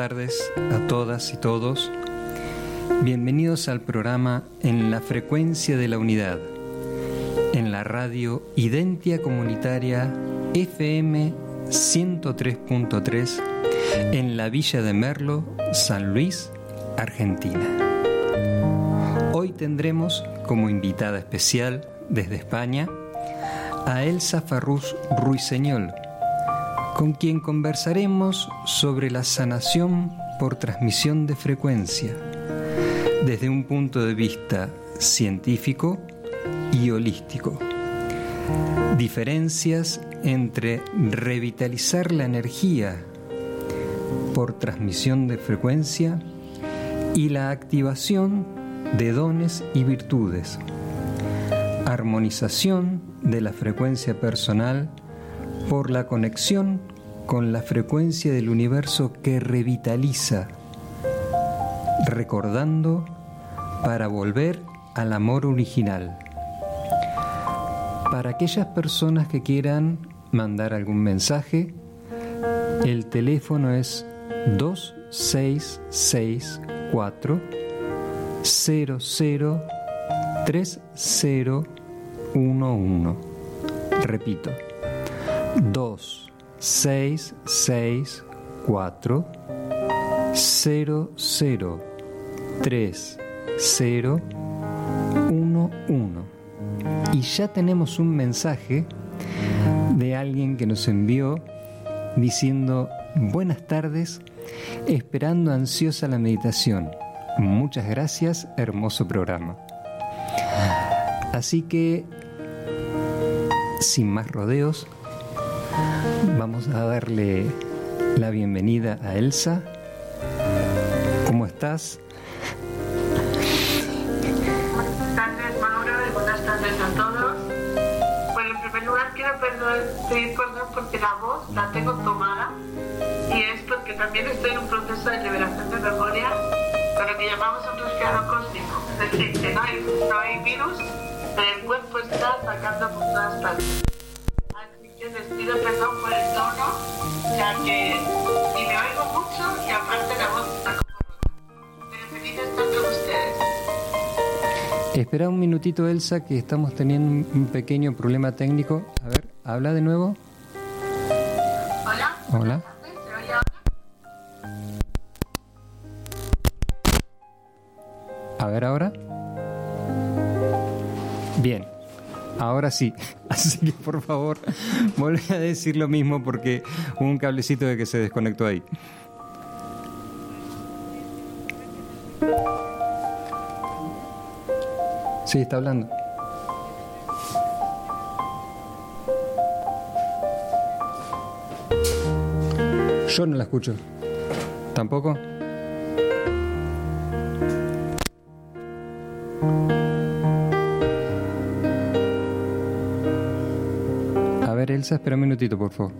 tardes a todas y todos. Bienvenidos al programa En la Frecuencia de la Unidad, en la radio Identia Comunitaria FM 103.3, en la Villa de Merlo, San Luis, Argentina. Hoy tendremos como invitada especial desde España a Elsa Farrús Ruiseñol, con quien conversaremos sobre la sanación por transmisión de frecuencia, desde un punto de vista científico y holístico. Diferencias entre revitalizar la energía por transmisión de frecuencia y la activación de dones y virtudes. Armonización de la frecuencia personal por la conexión con la frecuencia del universo que revitaliza, recordando para volver al amor original. Para aquellas personas que quieran mandar algún mensaje, el teléfono es 2664 003011. Repito, 2664 003011. Y ya tenemos un mensaje de alguien que nos envió diciendo: buenas tardes, esperando ansiosa la meditación. Muchas gracias, hermoso programa. Así que, sin más rodeos, vamos a darle la bienvenida a Elsa. ¿Cómo estás? Buenas tardes, Mauro, y buenas tardes a todos. Bueno, en primer lugar quiero pedir perdón porque la voz la tengo tomada, y es porque también estoy en un proceso de liberación de memoria con lo que llamamos un resfriado cósmico. Es decir, que no hay virus, el cuerpo está atacando por todas partes. Así que les pido perdón por el tono, ya que ni me oigo mucho y aparte la voz está como rota. Pero feliz de estar con ustedes. Espera un minutito, Elsa, que estamos teniendo un pequeño problema técnico. A ver, habla de nuevo. Hola. Hola. ¿Se oye ahora? A ver ahora. Bien, ahora sí. Así que por favor, volví a decir lo mismo porque hubo un cablecito de que se desconectó ahí. Sí, está hablando. Yo no la escucho. ¿Tampoco? A ver, Elsa, espera un minutito, por favor.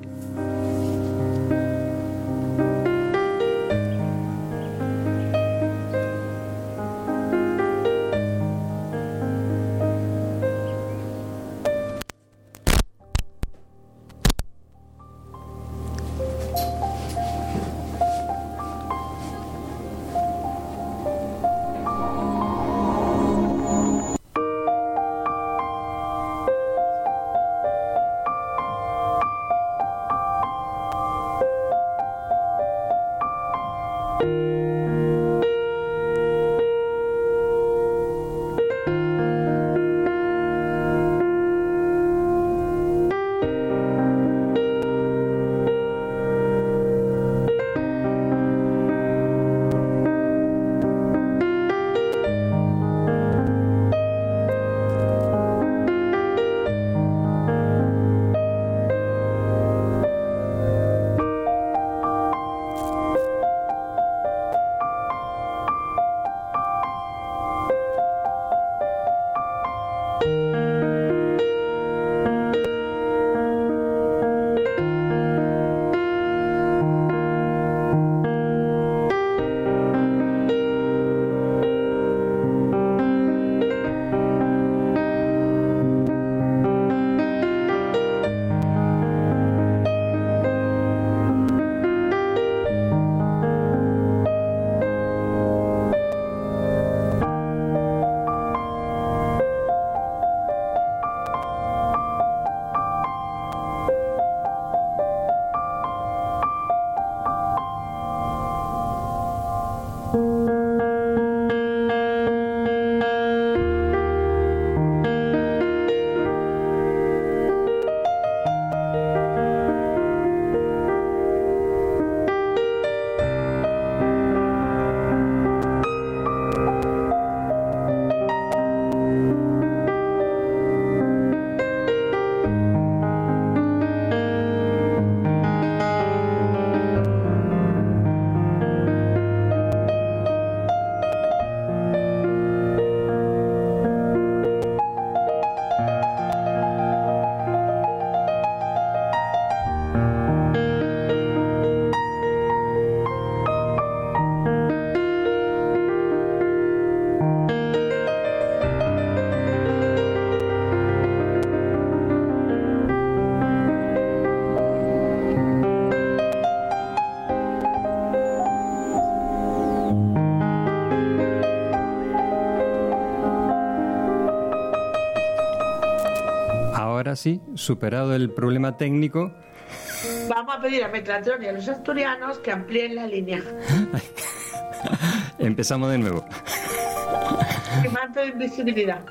ahora sí, superado el problema técnico. Vamos a pedir a Metatron y a los asturianos que amplíen la línea. Empezamos de nuevo. Que manto de invisibilidad.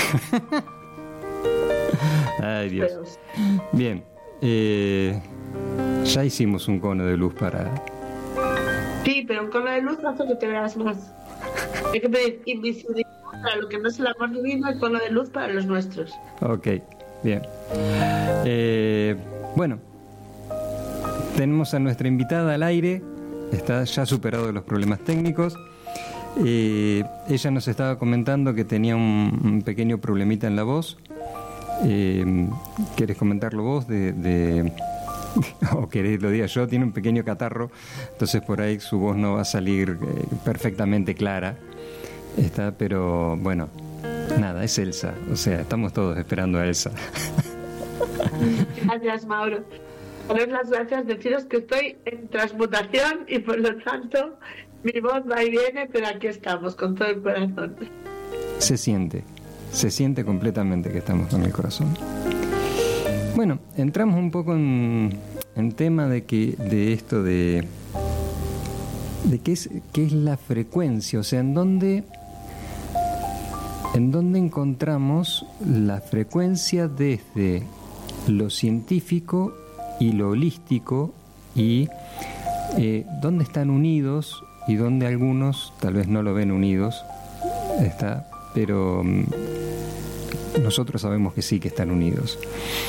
Ay, Dios. Bien. Ya hicimos un cono de luz para... Sí, pero un cono de luz hace que te veas más. Hay que pedir invisibilidad para lo que no es el amor divino, el cono de luz para los nuestros. Ok, bien. Bueno, tenemos a nuestra invitada al aire. Está ya superado los problemas técnicos. Ella nos estaba comentando que tenía un pequeño problemita en la voz. ¿Quieres comentarlo vos? O querés lo diga yo, tiene un pequeño catarro, entonces por ahí su voz no va a salir perfectamente clara. Pero bueno, nada, es Elsa. O sea, estamos todos esperando a Elsa. Gracias, Mauro. Daros las gracias, deciros que estoy en transmutación y por lo tanto mi voz va y viene, pero aquí estamos con todo el corazón. Se siente completamente que estamos con el corazón. Bueno, entramos un poco en tema de esto de qué es la frecuencia, o sea, en dónde encontramos la frecuencia desde lo científico y lo holístico, y dónde están unidos y dónde algunos tal vez no lo ven unidos, pero nosotros sabemos que sí que están unidos.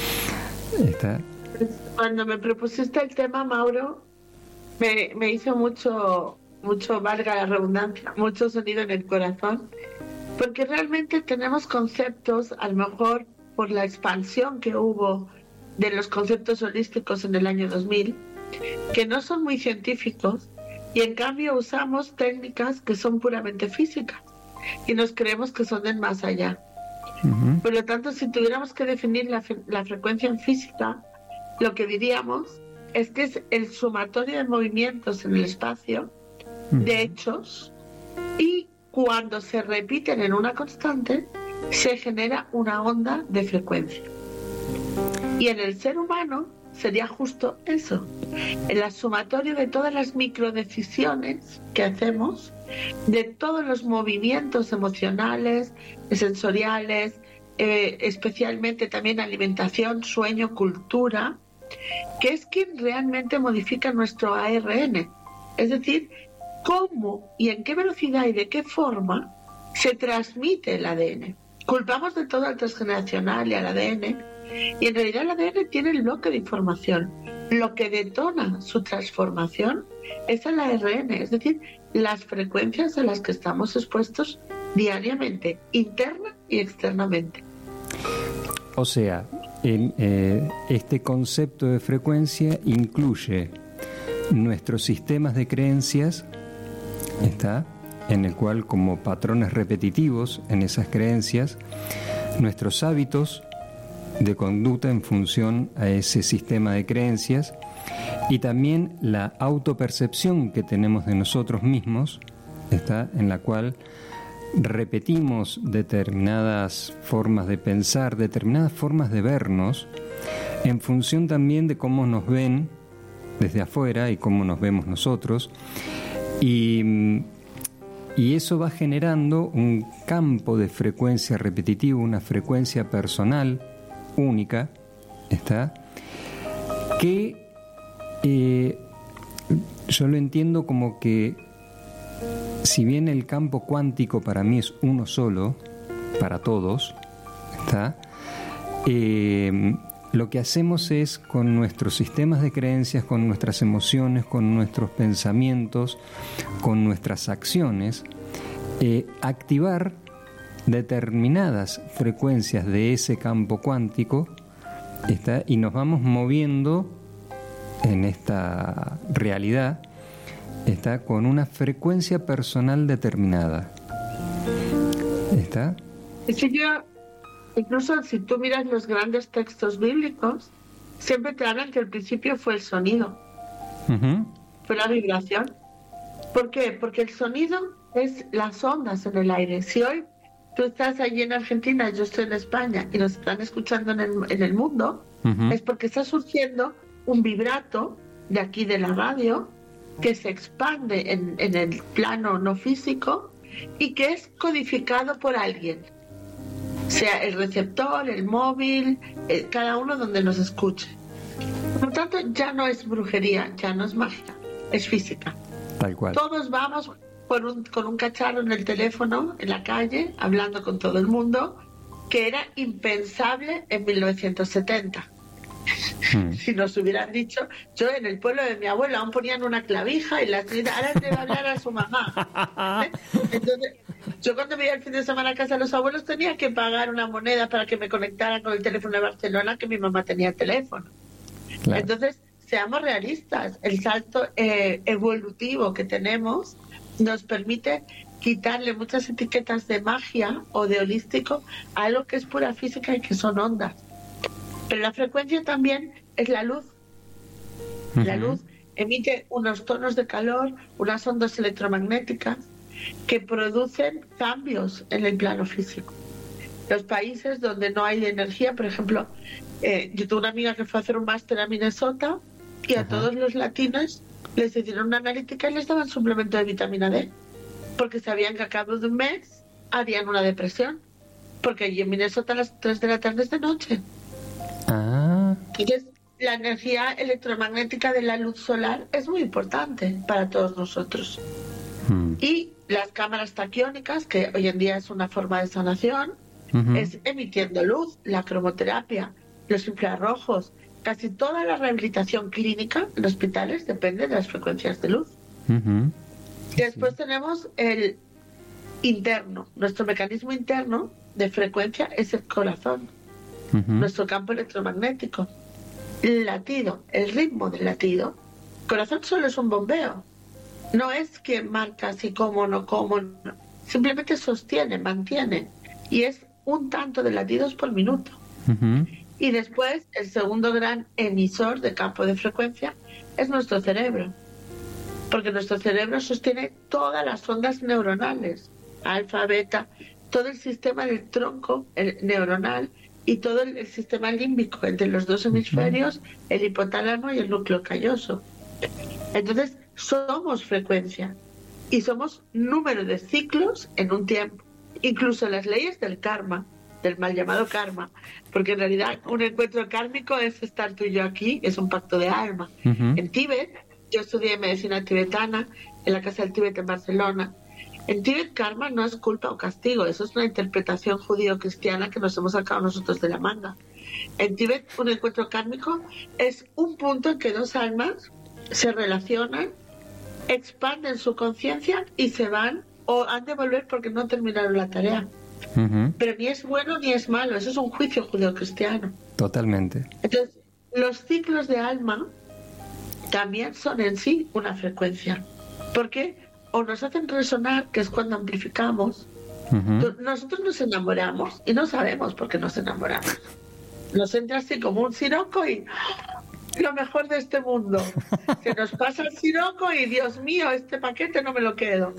Cuando me propusiste el tema, Mauro, me hizo mucho, valga la redundancia, mucho sonido en el corazón, porque realmente tenemos conceptos, a lo mejor por la expansión que hubo de los conceptos holísticos en el año 2000, que no son muy científicos, y en cambio usamos técnicas que son puramente físicas y nos creemos que son del más allá. Uh-huh. Por lo tanto, si tuviéramos que definir la frecuencia en física, lo que diríamos es que es el sumatorio de movimientos en el espacio, uh-huh, de hechos, y cuando se repiten en una constante se genera una onda de frecuencia. Y en el ser humano sería justo eso, el sumatorio de todas las microdecisiones que hacemos, de todos los movimientos emocionales, sensoriales, especialmente también alimentación, sueño, cultura, que es quien realmente modifica nuestro ARN. Es decir, cómo y en qué velocidad y de qué forma se transmite el ADN. Culpamos de todo al transgeneracional y al ADN, y en realidad el ADN tiene el bloque de información. Lo que detona su transformación es el ARN, es decir, las frecuencias a las que estamos expuestos diariamente, interna y externamente. O sea, este concepto de frecuencia incluye nuestros sistemas de creencias, en el cual como patrones repetitivos en esas creencias, nuestros hábitos de conducta en función a ese sistema de creencias, y también la autopercepción que tenemos de nosotros mismos, en la cual repetimos determinadas formas de pensar, determinadas formas de vernos, en función también de cómo nos ven desde afuera y cómo nos vemos nosotros, y eso va generando un campo de frecuencia repetitivo, una frecuencia personal única, que yo lo entiendo como que, si bien el campo cuántico para mí es uno solo, para todos, lo que hacemos es, con nuestros sistemas de creencias, con nuestras emociones, con nuestros pensamientos, con nuestras acciones, activar determinadas frecuencias de ese campo cuántico, y nos vamos moviendo en esta realidad, con una frecuencia personal determinada. Es que incluso si tú miras los grandes textos bíblicos, siempre te hablan que el principio fue el sonido, uh-huh, fue la vibración. ¿Por qué? Porque el sonido es las ondas en el aire. Si hoy tú estás allí en Argentina, yo estoy en España y nos están escuchando en el mundo, es porque está surgiendo un vibrato de aquí de la radio que se expande en el plano no físico y que es codificado por alguien, sea el receptor, el móvil, cada uno donde nos escuche. Por lo tanto, ya no es brujería, ya no es magia, es física. Tal cual. Todos vamos con un cacharro en el teléfono, en la calle, hablando con todo el mundo, que era impensable en 1970. Si nos hubieran dicho, yo en el pueblo de mi abuela aún ponían una clavija y la señora ahora le va a hablar a su mamá. Entonces, yo cuando me iba el fin de semana a casa de los abuelos tenía que pagar una moneda para que me conectaran con el teléfono de Barcelona, que mi mamá tenía teléfono. Claro. Entonces, seamos realistas, el salto evolutivo que tenemos nos permite quitarle muchas etiquetas de magia o de holístico a algo que es pura física y que son ondas. Pero la frecuencia también es la luz. La luz emite unos tonos de calor, unas ondas electromagnéticas que producen cambios en el plano físico. Los países donde no hay energía, por ejemplo, yo tuve una amiga que fue a hacer un máster a Minnesota y a todos los latinos les hicieron una analítica y les daban suplemento de vitamina D, porque sabían que a cabo de un mes harían una depresión, porque allí en Minnesota a las 3 de la tarde es de noche. Entonces, la energía electromagnética de la luz solar es muy importante para todos nosotros. Y las cámaras taquiónicas, que hoy en día es una forma de sanación, es emitiendo luz, la cromoterapia, los infrarrojos, casi toda la rehabilitación clínica en hospitales depende de las frecuencias de luz. Después tenemos el interno. Nuestro mecanismo interno de frecuencia es el corazón, nuestro campo electromagnético. El latido, el ritmo del latido. El corazón solo es un bombeo. No es que marca si como o no como. No. Simplemente sostiene, mantiene. Y es un tanto de latidos por minuto. Y después, el segundo gran emisor de campo de frecuencia es nuestro cerebro. Porque nuestro cerebro sostiene todas las ondas neuronales, alfa, beta, todo el sistema del tronco neuronal y todo el sistema límbico, entre los dos hemisferios, el hipotálamo y el núcleo calloso. Entonces, somos frecuencia y somos número de ciclos en un tiempo. Incluso las leyes del karma, del mal llamado karma, porque en realidad un encuentro kármico es estar tú y yo aquí, es un pacto de alma. En Tíbet, yo estudié medicina tibetana en la Casa del Tíbet en Barcelona. En Tíbet, karma no es culpa o castigo, eso es una interpretación judío-cristiana que nos hemos sacado nosotros de la manga. En Tíbet, un encuentro kármico es un punto en que dos almas se relacionan, expanden su conciencia y se van o han de volver porque no terminaron la tarea. Pero ni es bueno ni es malo, eso es un juicio judío-cristiano. Totalmente. Entonces, los ciclos de alma también son en sí una frecuencia, porque o nos hacen resonar, que es cuando amplificamos. Nosotros nos enamoramos y no sabemos por qué nos enamoramos. Nos entra así como un siroco y lo mejor de este mundo. Se nos pasa el siroco y Dios mío, este paquete no me lo quedo.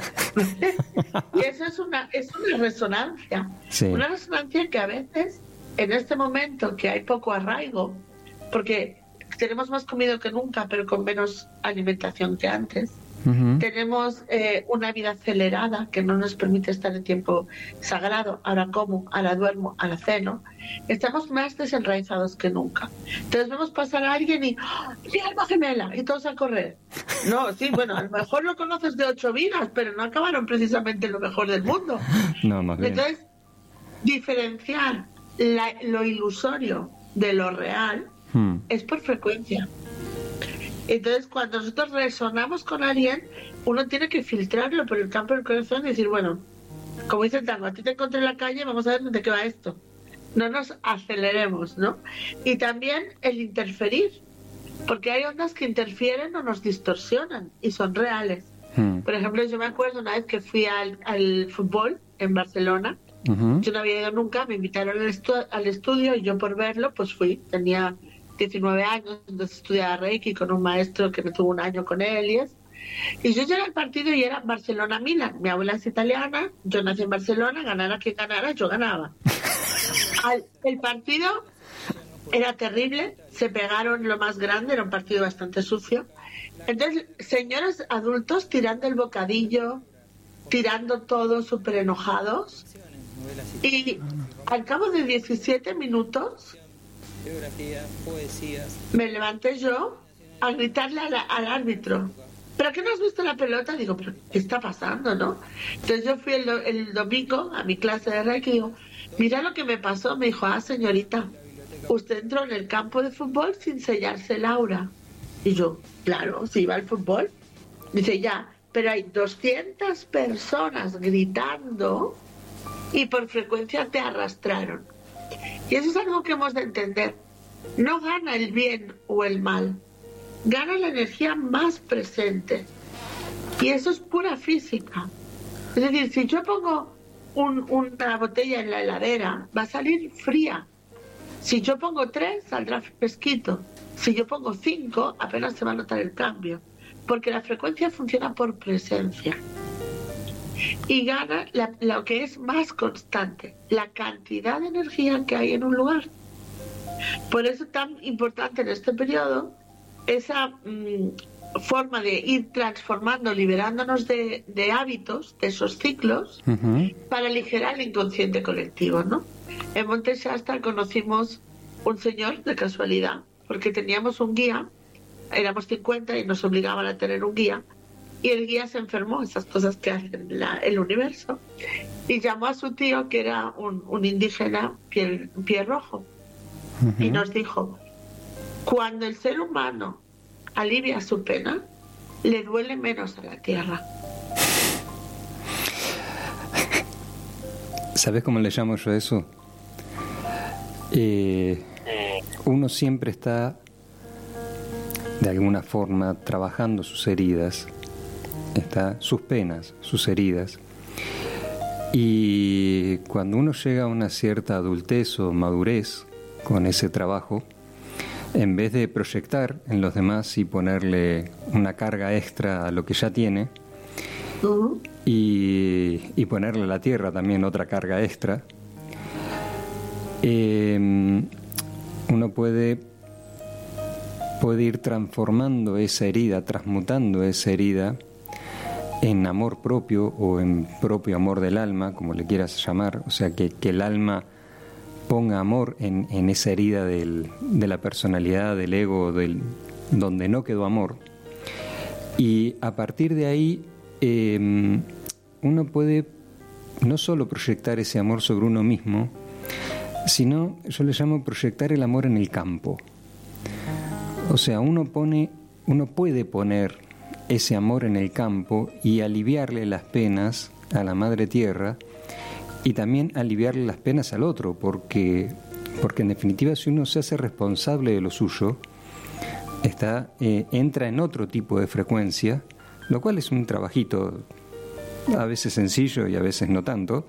Y eso es una resonancia. Sí. Una resonancia que a veces, en este momento que hay poco arraigo, porque tenemos más comido que nunca, pero con menos alimentación que antes. Tenemos una vida acelerada que no nos permite estar en tiempo sagrado. Ahora como, ahora duermo, ahora ceno. Estamos más desenraizados que nunca. Entonces vemos pasar a alguien y ¡sí, alma gemela! Y todos a correr. No, sí, bueno, a lo mejor lo conoces de 8 vidas, pero no acabaron precisamente lo mejor del mundo. No, más bien. Entonces, diferenciar lo ilusorio de lo real es por frecuencia. Entonces, cuando nosotros resonamos con alguien, uno tiene que filtrarlo por el campo del corazón y decir, bueno, como dice el tango, a ti te encontré en la calle, vamos a ver de qué va esto. No nos aceleremos, ¿no? Y también el interferir, porque hay ondas que interfieren o nos distorsionan y son reales. Por ejemplo, yo me acuerdo una vez que fui al fútbol en Barcelona. Yo no había ido nunca, me invitaron al estudio y yo por verlo, pues fui. Tenía 19 años, entonces estudiaba Reiki con un maestro que me tuvo un año con él y es Y yo llegué al partido y era Barcelona-Milan. Mi abuela es italiana, yo nací en Barcelona, ganara quien ganara, yo ganaba. El partido era terrible, se pegaron lo más grande, era un partido bastante sucio. Entonces, señores adultos tirando el bocadillo, tirando todo súper enojados. Y al cabo de 17 minutos me levanté yo a gritarle al árbitro: ¿pero qué no has visto la pelota? Digo, ¿pero qué está pasando, no? Entonces yo fui el domingo a mi clase de Reiki y digo, mira lo que me pasó. Me dijo, señorita, usted entró en el campo de fútbol sin sellarse el aura. Y yo, claro, si iba al fútbol. Dice, ya, pero hay 200 personas gritando y por frecuencia te arrastraron. Y eso es algo que hemos de entender. No gana el bien o el mal, gana la energía más presente. Y eso es pura física. Es decir, si yo pongo una botella en la heladera, va a salir fría. Si yo pongo 3, saldrá fresquito. Si yo pongo 5, apenas se va a notar el cambio. Porque la frecuencia funciona por presencia. Y gana lo que es más constante, la cantidad de energía que hay en un lugar. Por eso es tan importante en este periodo esa forma de ir transformando, liberándonos de hábitos, de esos ciclos, para aligerar el inconsciente colectivo, ¿no? En Monte Shasta conocimos un señor de casualidad, porque teníamos un guía, éramos 50 y nos obligaban a tener un guía, y el guía se enfermó, esas cosas que hacen el universo, y llamó a su tío, que era un indígena piel rojo, y nos dijo: cuando el ser humano alivia su pena, le duele menos a la tierra. ¿Sabes cómo le llamo yo a eso? Uno siempre está, de alguna forma, trabajando sus heridas, sus penas, sus heridas. Y cuando uno llega a una cierta adultez o madurez con ese trabajo, en vez de proyectar en los demás y ponerle una carga extra a lo que ya tiene, y ponerle a la tierra también otra carga extra, uno puede ir transformando esa herida, transmutando esa herida en amor propio o en propio amor del alma, como le quieras llamar. O sea, que el alma ponga amor en esa herida de la personalidad, del ego, donde no quedó amor. Y a partir de ahí uno puede no solo proyectar ese amor sobre uno mismo, sino, yo le llamo proyectar el amor en el campo. O sea, uno puede poner ese amor en el campo y aliviarle las penas a la madre tierra, y también aliviarle las penas al otro, porque en definitiva, si uno se hace responsable de lo suyo, entra en otro tipo de frecuencia, lo cual es un trabajito a veces sencillo y a veces no tanto.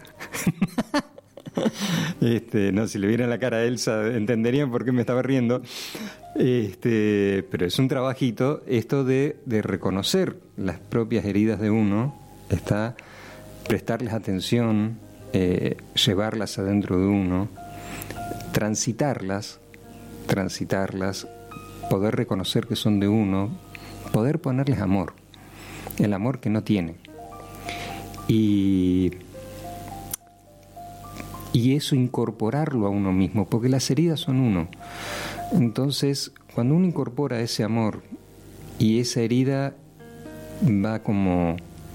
No, si le vieran la cara a Elsa entenderían por qué me estaba riendo. Pero es un trabajito esto de reconocer las propias heridas de uno, prestarles atención, llevarlas adentro de uno, transitarlas, poder reconocer que son de uno, poder ponerles amor, el amor que no tiene. Y eso incorporarlo a uno mismo, porque las heridas son uno. Entonces, cuando uno incorpora ese amor y esa herida va como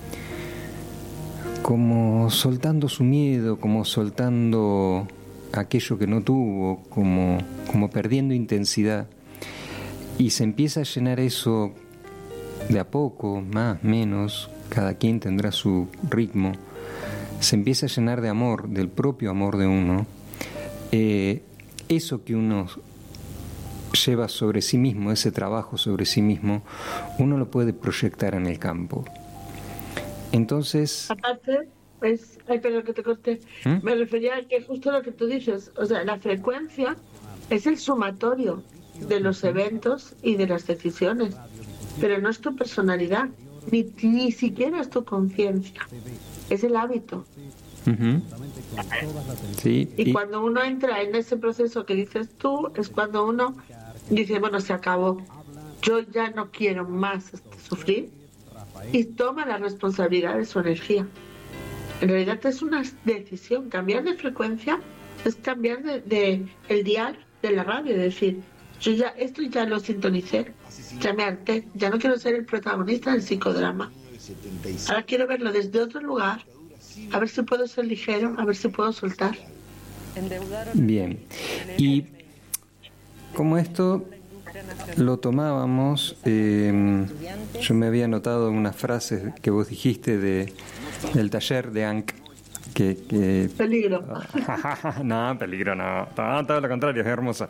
soltando su miedo, como soltando aquello que no tuvo, como perdiendo intensidad, y se empieza a llenar eso de a poco, más, menos, cada quien tendrá su ritmo, se empieza a llenar de amor, del propio amor de uno, eso que uno lleva sobre sí mismo, ese trabajo sobre sí mismo, uno lo puede proyectar en el campo. Entonces... Aparte, perdón que te corté, me refería a que justo lo que tú dices, o sea, la frecuencia es el sumatorio de los eventos y de las decisiones, pero no es tu personalidad. ni siquiera es tu conciencia, es el hábito. Uh-huh. Sí. Y cuando uno entra en ese proceso que dices tú, es cuando uno dice, bueno, se acabó, yo ya no quiero más sufrir, y toma la responsabilidad de su energía. En realidad es una decisión. Cambiar de frecuencia es cambiar de el dial de la radio, es decir, esto ya lo sintonicé, ya me harté, ya no quiero ser el protagonista del psicodrama, ahora quiero verlo desde otro lugar, a ver si puedo ser ligero, a ver si puedo soltar. Bien, y como esto lo tomábamos, yo me había notado unas frases que vos dijiste del taller de Ankh, que peligro. No, peligro no, todo lo contrario, es hermosa.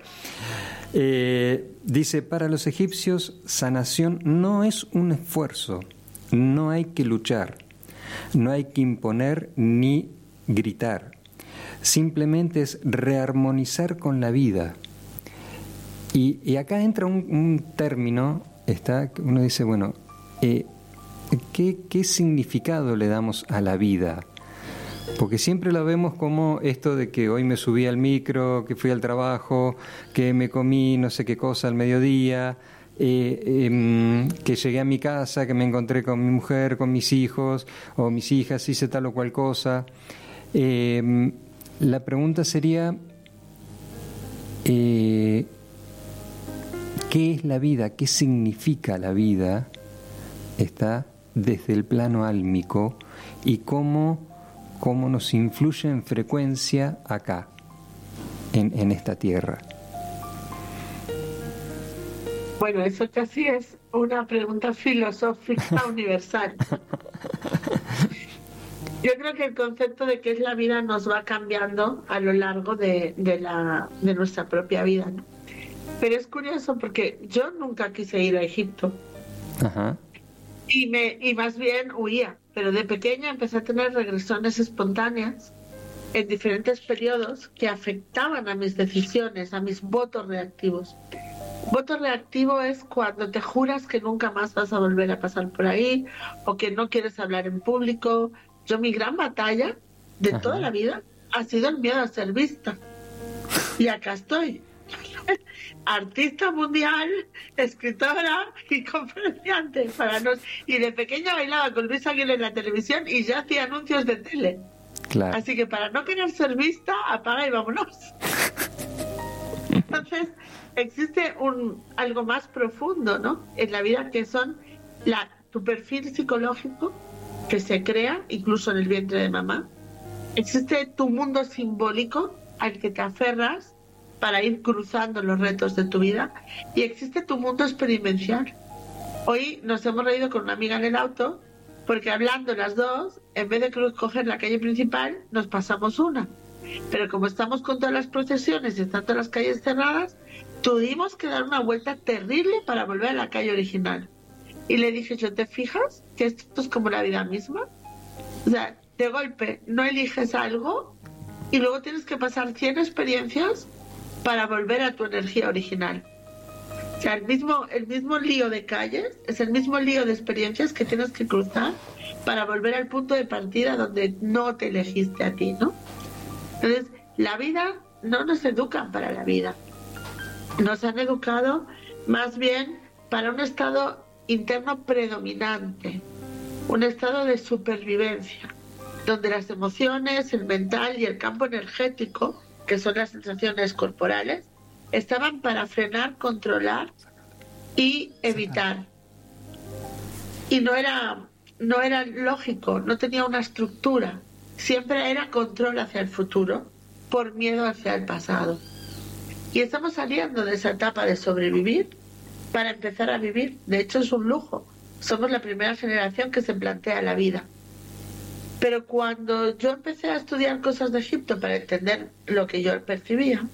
Dice, para los egipcios, sanación no es un esfuerzo, no hay que luchar, no hay que imponer ni gritar, simplemente es rearmonizar con la vida. Y acá entra un término, uno dice, bueno, ¿qué significado le damos a la vida? Porque siempre lo vemos como esto de que hoy me subí al micro, que fui al trabajo, que me comí no sé qué cosa al mediodía, que llegué a mi casa, que me encontré con mi mujer, con mis hijos o mis hijas, hice tal o cual cosa. La pregunta sería, ¿qué es la vida? ¿Qué significa la vida? Está desde el plano álmico y cómo nos influye en frecuencia acá, en esta tierra. Bueno, eso casi es una pregunta filosófica universal. Yo creo que el concepto de qué es la vida nos va cambiando a lo largo de nuestra propia vida, ¿no? Pero es curioso porque yo nunca quise ir a Egipto. Ajá. Y más bien huía, pero de pequeña empecé a tener regresiones espontáneas en diferentes periodos que afectaban a mis decisiones, a mis votos reactivos. Voto reactivo es cuando te juras que nunca más vas a volver a pasar por ahí o que no quieres hablar en público. Mi gran batalla de Ajá. toda la vida ha sido el miedo a ser vista. Y acá estoy. Artista mundial, escritora y conferenciante y de pequeña bailaba con Luis Aguilera en la televisión y ya hacía anuncios de tele. Claro. Así que para no querer ser vista, apaga y vámonos. Entonces existe algo más profundo, ¿no?, en la vida, que son tu perfil psicológico que se crea incluso en el vientre de mamá. Existe tu mundo simbólico al que te aferras para ir cruzando los retos de tu vida, y existe tu mundo experiencial. Hoy nos hemos reído con una amiga en el auto porque hablando las dos, en vez de coger la calle principal, nos pasamos una. Pero como estamos con todas las procesiones y están todas las calles cerradas, tuvimos que dar una vuelta terrible para volver a la calle original. Y le dije yo, ¿te fijas que esto es como la vida misma? O sea, de golpe no eliges algo y luego tienes que pasar 100 experiencias para volver a tu energía original. O sea, el mismo lío de calles es el mismo lío de experiencias que tienes que cruzar para volver al punto de partida donde no te elegiste a ti, ¿no? Entonces, la vida, no nos educan para la vida. Nos han educado más bien para un estado interno predominante, un estado de supervivencia, donde las emociones, el mental y el campo energético, que son las sensaciones corporales, estaban para frenar, controlar y evitar. Y no era lógico, no tenía una estructura. Siempre era control hacia el futuro por miedo hacia el pasado. Y estamos saliendo de esa etapa de sobrevivir para empezar a vivir. De hecho, es un lujo. Somos la primera generación que se plantea la vida. Pero cuando yo empecé a estudiar cosas de Egipto para entender lo que yo percibía,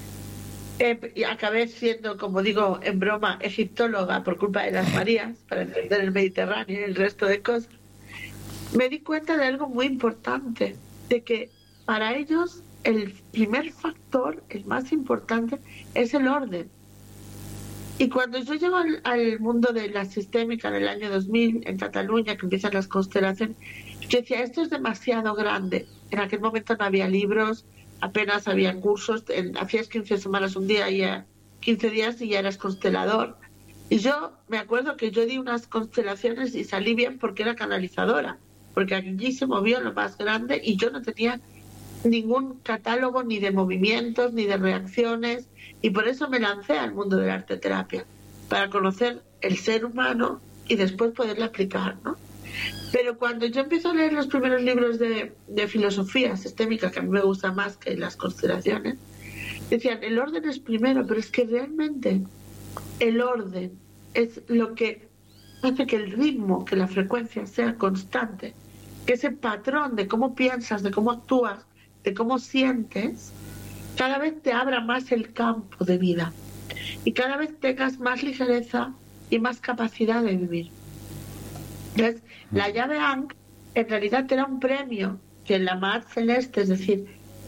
y acabé siendo, como digo en broma, egiptóloga por culpa de las Marías, para entender el Mediterráneo y el resto de cosas, me di cuenta de algo muy importante, de que para ellos el primer factor, el más importante, es el orden. Y cuando yo llego al mundo de la sistémica en el año 2000, en Cataluña, que empiezan las constelaciones, yo decía, esto es demasiado grande. En aquel momento no había libros, apenas había cursos, hacías 15 semanas un día, y 15 días y ya eras constelador. Y yo me acuerdo que yo di unas constelaciones y salí bien porque era canalizadora, porque allí se movió lo más grande y yo no tenía ningún catálogo ni de movimientos ni de reacciones, y por eso me lancé al mundo de la arteterapia, para conocer el ser humano y después poderle aplicar, ¿no? Pero cuando yo empiezo a leer los primeros libros de filosofía sistémica, que a mí me gusta más que las constelaciones, decían, el orden es primero, pero es que realmente el orden es lo que hace que el ritmo, que la frecuencia sea constante, que ese patrón de cómo piensas, de cómo actúas, de cómo sientes, cada vez te abra más el campo de vida y cada vez tengas más ligereza y más capacidad de vivir. Entonces, la llave Ankh en realidad era un premio que en la Maat Celeste, es decir,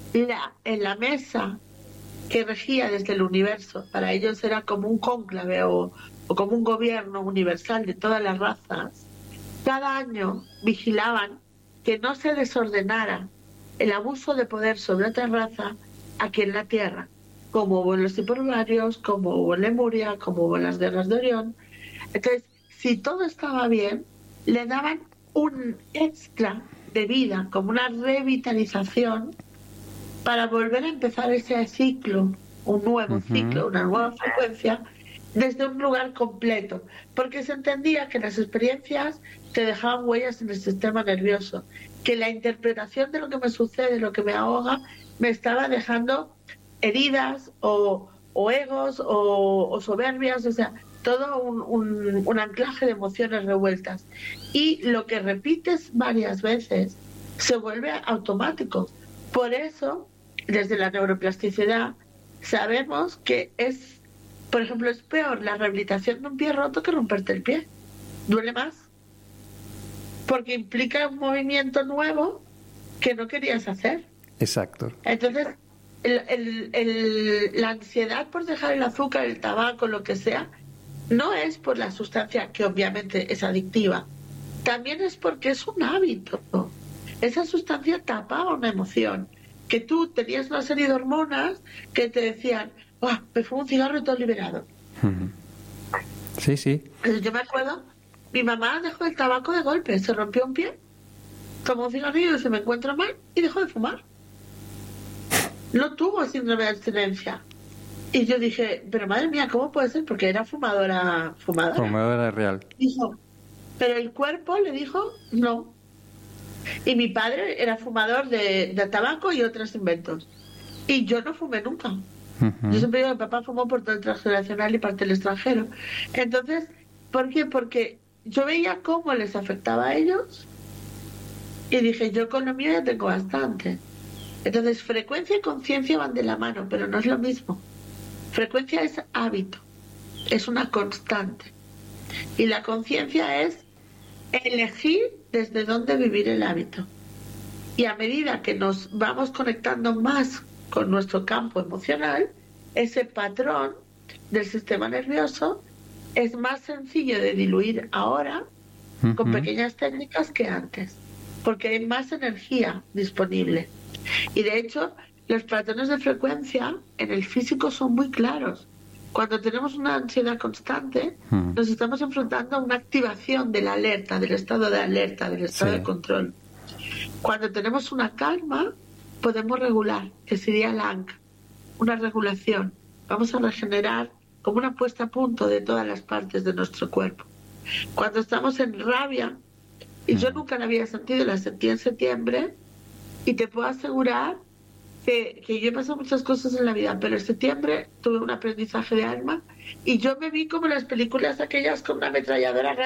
en la mesa que regía desde el universo, para ellos era como un cónclave o como un gobierno universal de todas las razas, cada año vigilaban que no se desordenara el abuso de poder sobre otra raza aquí en la Tierra, como hubo en los hiperbolarios, como hubo en Lemuria, como hubo en las guerras de Orión. Entonces, si todo estaba bien, le daban un extra de vida, como una revitalización, para volver a empezar ese ciclo, un nuevo ciclo, una nueva frecuencia, desde un lugar completo, porque se entendía que las experiencias te dejaban huellas en el sistema nervioso, que la interpretación de lo que me sucede, lo que me ahoga, me estaba dejando heridas o egos o soberbias, o sea, todo un anclaje de emociones revueltas. Y lo que repites varias veces se vuelve automático. Por eso, desde la neuroplasticidad, sabemos que es, por ejemplo, es peor la rehabilitación de un pie roto que romperte el pie. Duele más, porque implica un movimiento nuevo que no querías hacer. Exacto. Entonces, la ansiedad por dejar el azúcar, el tabaco, lo que sea, no es por la sustancia, que obviamente es adictiva, también es porque es un hábito. Esa sustancia tapaba una emoción, que tú tenías una serie de hormonas que te decían, oh, me fumo un cigarro y todo liberado. Sí, sí. Entonces, yo me acuerdo, mi mamá dejó el tabaco de golpe, se rompió un pie, tomó un cigarrillo y se me encuentra mal y dejó de fumar. No tuvo síndrome de abstinencia. Y yo dije, pero madre mía, ¿cómo puede ser? Porque era fumadora. Fumadora real. Dijo, pero el cuerpo le dijo no. Y mi padre era fumador de tabaco y otros inventos. Y yo no fumé nunca. Yo siempre digo que papá fumó por todo el transgeneracional y parte del extranjero. Entonces, ¿por qué? Porque yo veía cómo les afectaba a ellos y dije, yo con lo mío ya tengo bastante. Entonces, frecuencia y conciencia van de la mano, pero no es lo mismo. Frecuencia es hábito, es una constante. Y la conciencia es elegir desde dónde vivir el hábito. Y a medida que nos vamos conectando más con nuestro campo emocional, ese patrón del sistema nervioso es más sencillo de diluir ahora con pequeñas técnicas que antes, porque hay más energía disponible. Y de hecho, los patrones de frecuencia en el físico son muy claros. Cuando tenemos una ansiedad constante, nos estamos enfrentando a una activación de la alerta, del estado de alerta, del estado de control. Cuando tenemos una calma, podemos regular, que sería el Ankh, una regulación. Vamos a regenerar como una puesta a punto de todas las partes de nuestro cuerpo. Cuando estamos en rabia, y yo nunca la había sentido, la sentí en septiembre, y te puedo asegurar que yo he pasado muchas cosas en la vida, pero en septiembre tuve un aprendizaje de alma y yo me vi como en las películas aquellas con una ametralladora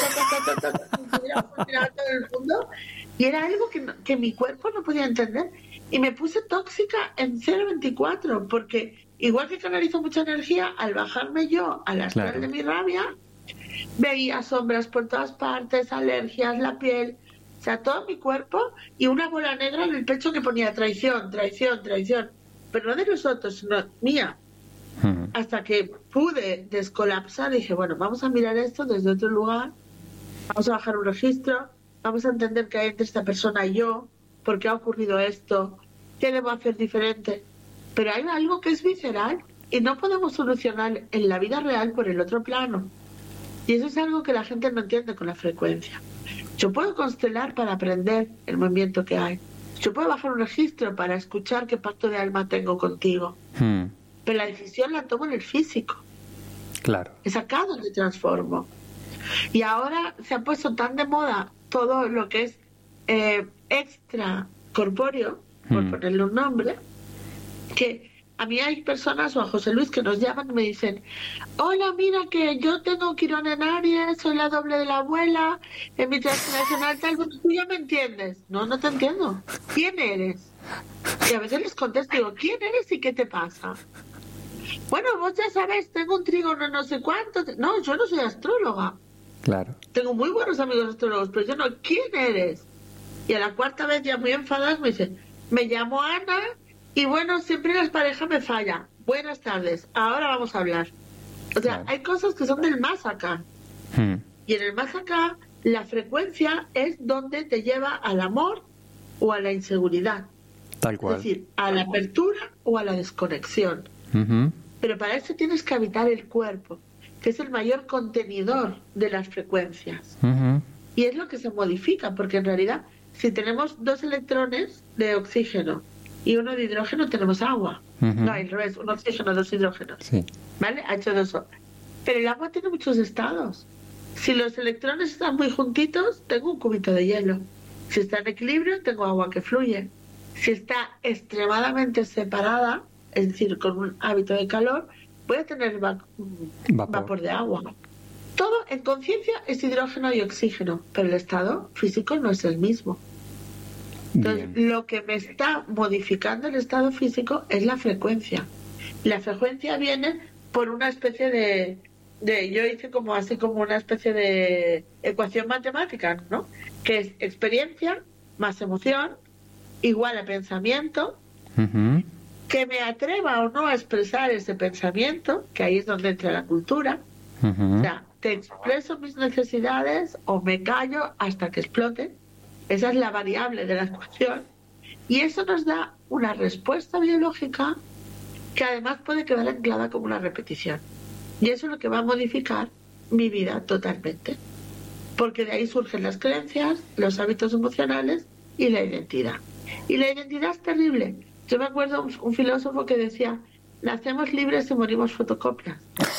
todo el mundo, y era algo que mi cuerpo no podía entender, y me puse tóxica en 0,24, porque igual que canalizo mucha energía, al bajarme yo al astral de mi rabia, veía sombras por todas partes, alergias, la piel, o sea, todo mi cuerpo, y una bola negra en el pecho que ponía traición, traición, traición. Pero no de nosotros, sino mía. Hasta que pude descolapsar, dije, bueno, vamos a mirar esto desde otro lugar, vamos a bajar un registro, vamos a entender qué hay entre esta persona y yo, por qué ha ocurrido esto, qué debo hacer diferente. Pero hay algo que es visceral y no podemos solucionar en la vida real por el otro plano. Y eso es algo que la gente no entiende con la frecuencia. Yo puedo constelar para aprender el movimiento que hay. Yo puedo bajar un registro para escuchar qué pacto de alma tengo contigo. Pero la decisión la tomo en el físico. Claro. Es acá donde transformo. Y ahora se ha puesto tan de moda todo lo que es extracorpóreo, por ponerle un nombre, que a mí hay personas, o a José Luis, que nos llaman y me dicen: hola, mira que yo tengo Quirón en Aries, soy la doble de la abuela, en mi transgeneracional tal. Bueno, tú ya me entiendes. No, no te entiendo. ¿Quién eres? Y a veces les contesto, digo, ¿quién eres y qué te pasa? Bueno, vos ya sabes, tengo un trígono no sé cuánto. No, yo no soy astróloga. Claro. Tengo muy buenos amigos astrólogos, pero yo no. ¿Quién eres? Y a la cuarta vez, ya muy enfadadas, me dice: me llamo Ana y bueno, siempre las parejas me fallan. Buenas tardes, ahora vamos a hablar. O sea, claro, hay cosas que son del más acá. Y en el más acá, la frecuencia es donde te lleva al amor o a la inseguridad. Tal cual. Es decir, a la apertura o a la desconexión. Pero para eso tienes que habitar el cuerpo, que es el mayor contenidor de las frecuencias. Y es lo que se modifica, porque en realidad, si tenemos 2 electrones de oxígeno y uno de hidrógeno, tenemos agua. No, al revés, un oxígeno, 2 hidrógenos. Sí. ¿Vale? H2O. Pero el agua tiene muchos estados. Si los electrones están muy juntitos, tengo un cubito de hielo. Si está en equilibrio, tengo agua que fluye. Si está extremadamente separada, es decir, con un hábito de calor, voy a tener vapor de agua. Todo en conciencia es hidrógeno y oxígeno, pero el estado físico no es el mismo. Entonces, lo que me está modificando el estado físico es la frecuencia. La frecuencia viene por una especie de yo hice como así como una especie de ecuación matemática, ¿no? Que es experiencia más emoción igual a pensamiento. Que me atreva o no a expresar ese pensamiento, que ahí es donde entra la cultura. O sea, te expreso mis necesidades o me callo hasta que explote. Esa es la variable de la ecuación. Y eso nos da una respuesta biológica que además puede quedar anclada como una repetición. Y eso es lo que va a modificar mi vida totalmente. Porque de ahí surgen las creencias, los hábitos emocionales y la identidad. Y la identidad es terrible. Yo me acuerdo un filósofo que decía: nacemos libres y morimos fotocopias.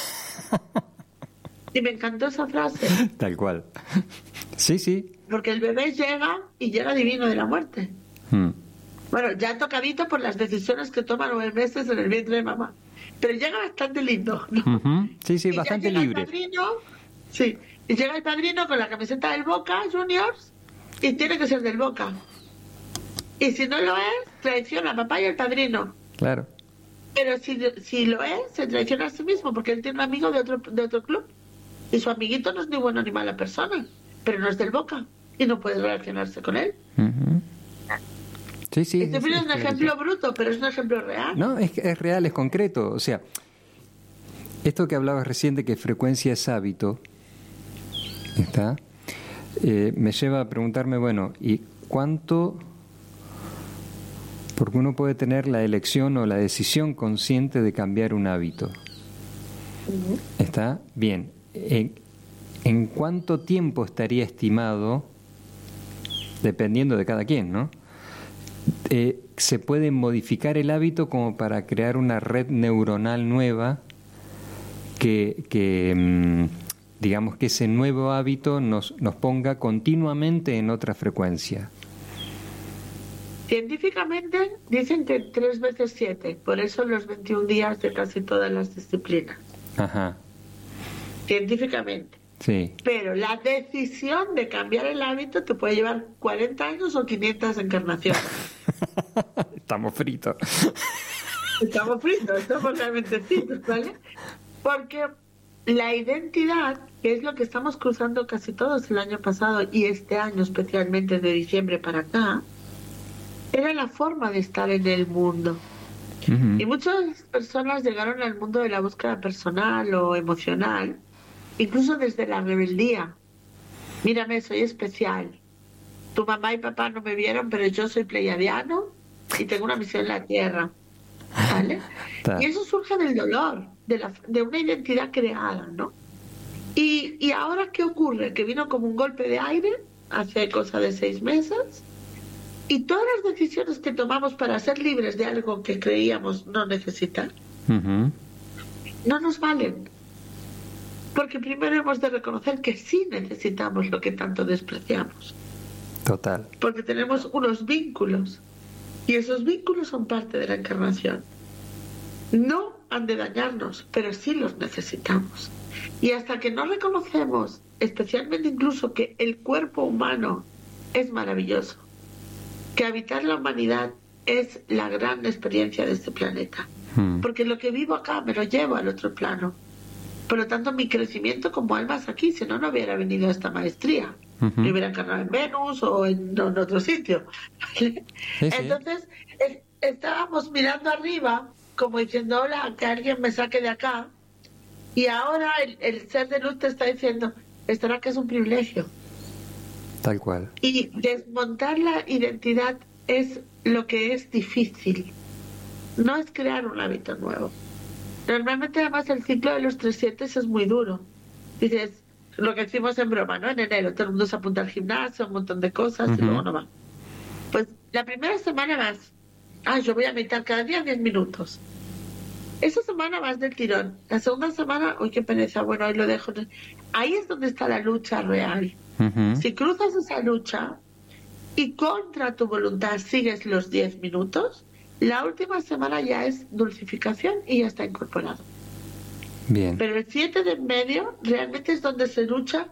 Y me encantó esa frase. Tal cual. Sí, sí. Porque el bebé llega y llega divino de la muerte. Bueno, ya tocadito por las decisiones que toma 9 meses en el vientre de mamá. Pero llega bastante lindo, ¿no? Sí, sí, y bastante llega libre. El padrino, sí, y llega el padrino con la camiseta del Boca Juniors y tiene que ser del Boca. Y si no lo es, traiciona a papá y al padrino. Claro. Pero si lo es, se traiciona a sí mismo, porque él tiene un amigo de otro club. Y su amiguito no es ni buena ni mala persona, pero no es del Boca y no puede relacionarse con él. Sí, sí. Este es un ejemplo bruto, pero es un ejemplo real. No, es real, es concreto. O sea, esto que hablabas recién de que frecuencia es hábito, ¿está? Me lleva a preguntarme, bueno, ¿y cuánto? Porque uno puede tener la elección o la decisión consciente de cambiar un hábito. ¿Está? Bien. ¿En cuánto tiempo estaría estimado, dependiendo de cada quien, ¿no? Se puede modificar el hábito como para crear una red neuronal nueva que digamos que ese nuevo hábito nos ponga continuamente en otra frecuencia. Científicamente dicen que 3 veces 7, por eso los 21 días de casi todas las disciplinas. Ajá. Científicamente. Sí. Pero la decisión de cambiar el hábito te puede llevar 40 años o 500 encarnaciones. Estamos fritos. Estamos realmente fritos, ¿vale? Porque la identidad, que es lo que estamos cruzando casi todos el año pasado y este año especialmente de diciembre para acá, era la forma de estar en el mundo. Y muchas personas llegaron al mundo de la búsqueda personal o emocional, incluso desde la rebeldía. Mírame, soy especial. Tu mamá y papá no me vieron, pero yo soy pleiadiano y tengo una misión en la Tierra. ¿Vale? Y eso surge del dolor, de una identidad creada, ¿no? Y ahora, ¿qué ocurre? Que vino como un golpe de aire hace cosa de 6 meses, y todas las decisiones que tomamos para ser libres de algo que creíamos no necesitar, no nos valen. Porque primero hemos de reconocer que sí necesitamos lo que tanto despreciamos. Total. Porque tenemos unos vínculos, y esos vínculos son parte de la encarnación. No han de dañarnos, pero sí los necesitamos. Y hasta que no reconocemos, especialmente incluso, que el cuerpo humano es maravilloso, que habitar la humanidad es la gran experiencia de este planeta, porque lo que vivo acá me lo llevo al otro plano. Por lo tanto, mi crecimiento como alma es aquí, si no, no hubiera venido a esta maestría. Me hubiera encarnado en Venus o en otro sitio. Entonces, estábamos mirando arriba, como diciendo, hola, que alguien me saque de acá. Y ahora el ser de luz te está diciendo, estará que es un privilegio. Tal cual. Y desmontar la identidad es lo que es difícil. No es crear un hábito nuevo. Normalmente, además, el ciclo de los 300 es muy duro. Dices, lo que decimos en broma, ¿no? En enero, todo el mundo se apunta al gimnasio, un montón de cosas, y luego no va. Pues la primera semana vas, yo voy a meditar cada día 10 minutos. Esa semana vas del tirón. La segunda semana, uy, qué pereza, bueno, hoy lo dejo. Ahí es donde está la lucha real. Si cruzas esa lucha y contra tu voluntad sigues los 10 minutos, la última semana ya es dulcificación y ya está incorporado. Bien. Pero el 7 de en medio realmente es donde se lucha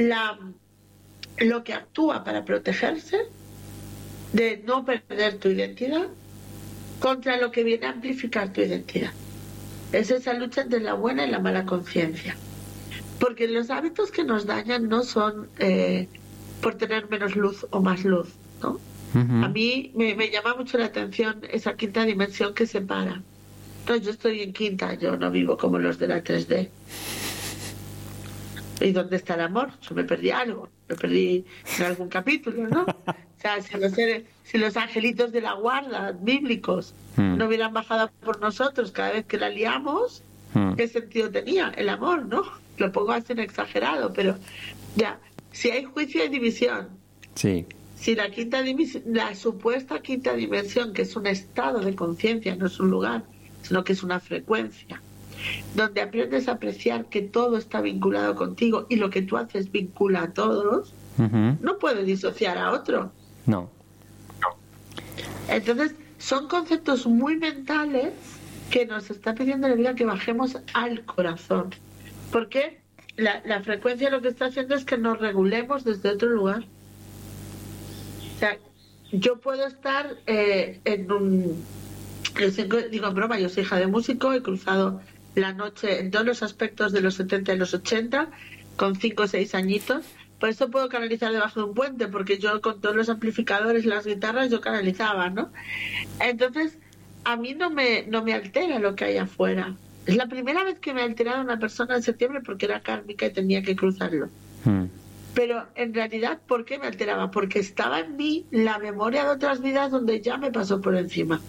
lo que actúa para protegerse de no perder tu identidad contra lo que viene a amplificar tu identidad. Es esa lucha entre la buena y la mala conciencia. Porque los hábitos que nos dañan no son por tener menos luz o más luz, ¿no? A mí me llama mucho la atención esa quinta dimensión que separa. No, yo estoy en quinta, yo no vivo como los de la 3D. ¿Y dónde está el amor? Yo me perdí algo, me perdí en algún capítulo, ¿no? O sea, si los angelitos de la guarda bíblicos no hubieran bajado por nosotros cada vez que la liamos, ¿qué sentido tenía? El amor, ¿no? Lo pongo así en exagerado, pero ya, si hay juicio hay división. Sí. Si la supuesta quinta dimensión, que es un estado de conciencia, no es un lugar, sino que es una frecuencia, donde aprendes a apreciar que todo está vinculado contigo y lo que tú haces vincula a todos, no puede disociar a otro. No. Entonces, son conceptos muy mentales que nos está pidiendo la vida que bajemos al corazón. Porque la frecuencia lo que está haciendo es que nos regulemos desde otro lugar. O sea, yo puedo estar digo en broma, yo soy hija de músico, he cruzado la noche en todos los aspectos de los 70 y los 80, con 5 o 6 añitos. Por eso puedo canalizar debajo de un puente, porque yo con todos los amplificadores y las guitarras yo canalizaba, ¿no? Entonces, a mí no me altera lo que hay afuera. Es la primera vez que me ha alterado una persona en septiembre porque era kármica y tenía que cruzarlo. Pero en realidad, ¿por qué me alteraba? Porque estaba en mí la memoria de otras vidas donde ya me pasó por encima.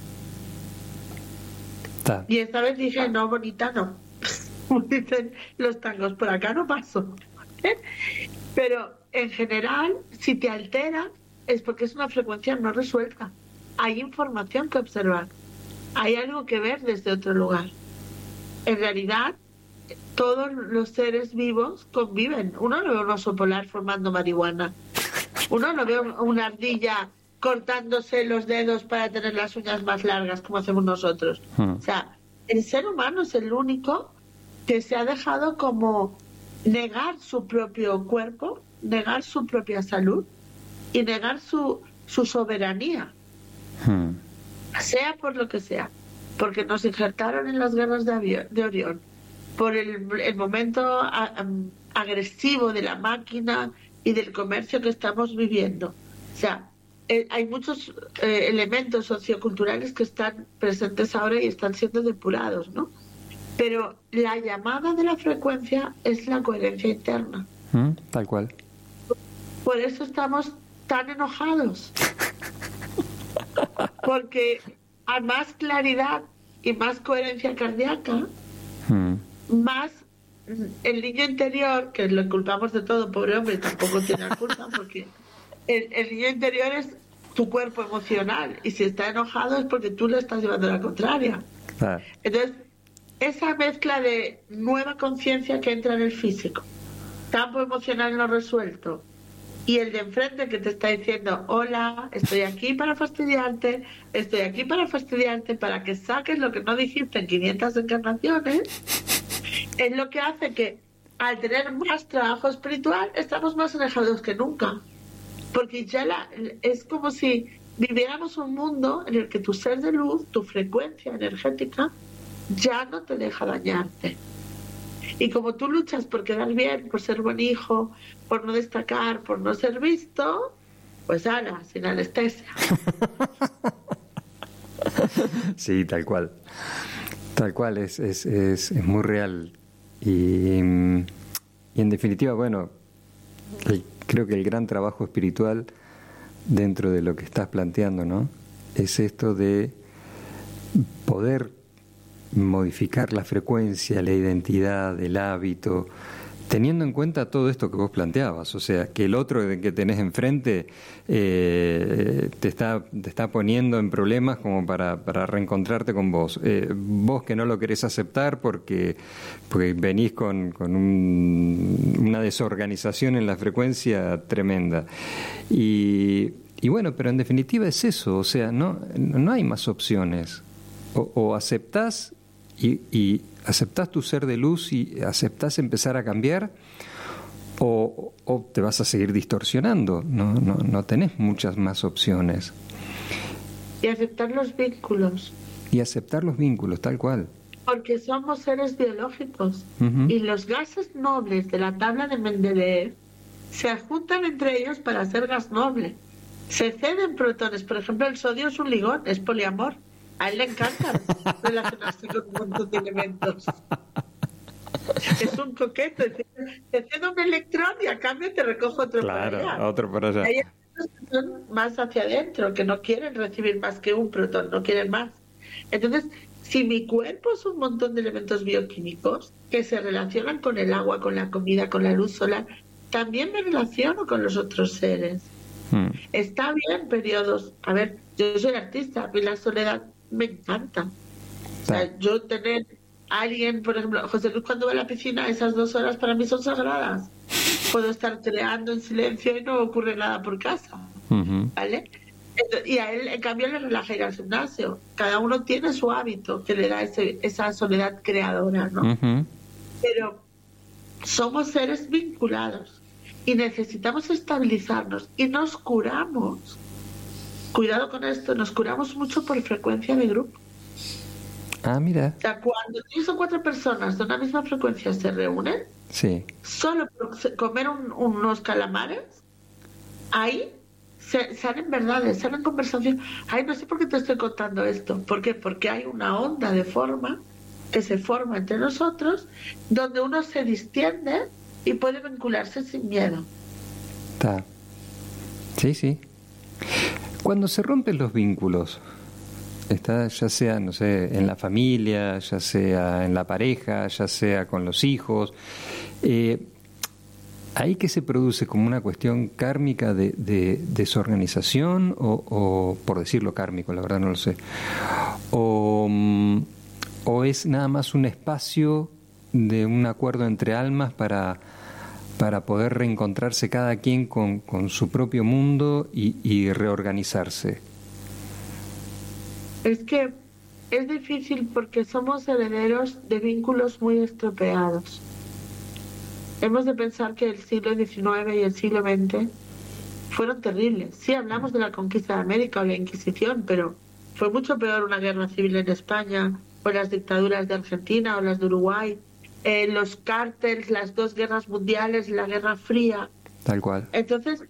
Y esta vez dije, no, bonita, no. Dicen los tangos, por acá no paso. Pero en general, si te altera, es porque es una frecuencia no resuelta. Hay información que observar. Hay algo que ver desde otro lugar. En realidad, todos los seres vivos conviven. Uno no ve un oso polar formando marihuana. Uno no ve una ardilla cortándose los dedos para tener las uñas más largas como hacemos nosotros. O sea, el ser humano es el único que se ha dejado como negar su propio cuerpo, negar su propia salud y negar su soberanía, sea por lo que sea, porque nos injertaron en las guerras de Orión, por el momento agresivo de la máquina y del comercio que estamos viviendo. O sea, hay muchos elementos socioculturales que están presentes ahora y están siendo depurados, ¿no? Pero la llamada de la frecuencia es la coherencia interna. Tal cual. Por eso estamos tan enojados. Porque a más claridad y más coherencia cardíaca, más el niño interior, que lo culpamos de todo, pobre hombre, tampoco tiene la culpa, porque el niño interior es tu cuerpo emocional, y si está enojado es porque tú le estás llevando la contraria. Entonces, esa mezcla de nueva conciencia que entra en el físico, campo emocional no resuelto, y el de enfrente que te está diciendo, hola, estoy aquí para fastidiarte para que saques lo que no dijiste en 500 encarnaciones, es lo que hace que al tener más trabajo espiritual estamos más alejados que nunca. Porque ya es como si viviéramos un mundo en el que tu ser de luz, tu frecuencia energética, ya no te deja dañarte. Y como tú luchas por quedar bien, por ser buen hijo, por no destacar, por no ser visto, pues ahora, sin anestesia. Sí, tal cual. Tal cual, es muy real. Y en definitiva, bueno, creo que el gran trabajo espiritual dentro de lo que estás planteando, ¿no?, es esto de poder modificar la frecuencia, la identidad, el hábito, teniendo en cuenta todo esto que vos planteabas, o sea, que el otro que tenés enfrente te está poniendo en problemas como para reencontrarte con vos. Vos que no lo querés aceptar porque venís con una desorganización en la frecuencia tremenda. Y bueno, pero en definitiva es eso, o sea, no hay más opciones. O aceptás y aceptás tu ser de luz y aceptás empezar a cambiar, o te vas a seguir distorsionando. No tenés muchas más opciones. Y aceptar los vínculos. Y aceptar los vínculos, tal cual. Porque somos seres biológicos. Uh-huh. Y los gases nobles de la tabla de Mendeleev se juntan entre ellos para hacer gas noble. Se ceden protones. Por ejemplo, el sodio es un ligón, es poliamor. A él le encanta relacionarse con un montón de elementos. Es un coqueto. Te cedo un electrón y a cambio te recojo otro para allá. Claro, otro para allá. Hay elementos que son más hacia adentro, que no quieren recibir más que un protón, no quieren más. Entonces, si mi cuerpo es un montón de elementos bioquímicos que se relacionan con el agua, con la comida, con la luz solar, también me relaciono con los otros seres. Está bien periodos. A ver, yo soy artista y la soledad me encanta. O sea, yo tener a alguien, por ejemplo, José Luis cuando va a la piscina, esas 2 horas para mí son sagradas. Puedo estar creando en silencio y no ocurre nada por casa. ¿Vale? Y a él, en cambio, le relaja ir al gimnasio. Cada uno tiene su hábito que le da esa soledad creadora, ¿no? Pero somos seres vinculados y necesitamos estabilizarnos y nos curamos. Cuidado con esto, nos curamos mucho por frecuencia de grupo. Ah, mira. O sea, cuando 3 o 4 personas de una misma frecuencia se reúnen, sí, solo por comer unos calamares, ahí salen verdades, salen conversaciones. Ay, no sé por qué te estoy contando esto. ¿Por qué? Porque hay una onda de forma que se forma entre nosotros, donde uno se distiende y puede vincularse sin miedo. Está. Sí. Cuando se rompen los vínculos, ya sea, no sé, en la familia, ya sea en la pareja, ya sea con los hijos, ¿ahí que se produce como una cuestión kármica de desorganización o por decirlo kármico, la verdad no lo sé, o es nada más un espacio de un acuerdo entre almas para poder reencontrarse cada quien con su propio mundo y reorganizarse? Es que es difícil porque somos herederos de vínculos muy estropeados. Hemos de pensar que el siglo XIX y el siglo XX fueron terribles. Sí, hablamos de la conquista de América o la Inquisición, pero fue mucho peor una guerra civil en España, o las dictaduras de Argentina o las de Uruguay, los cárteles, las 2 guerras mundiales, la Guerra Fría. Tal cual. Entonces,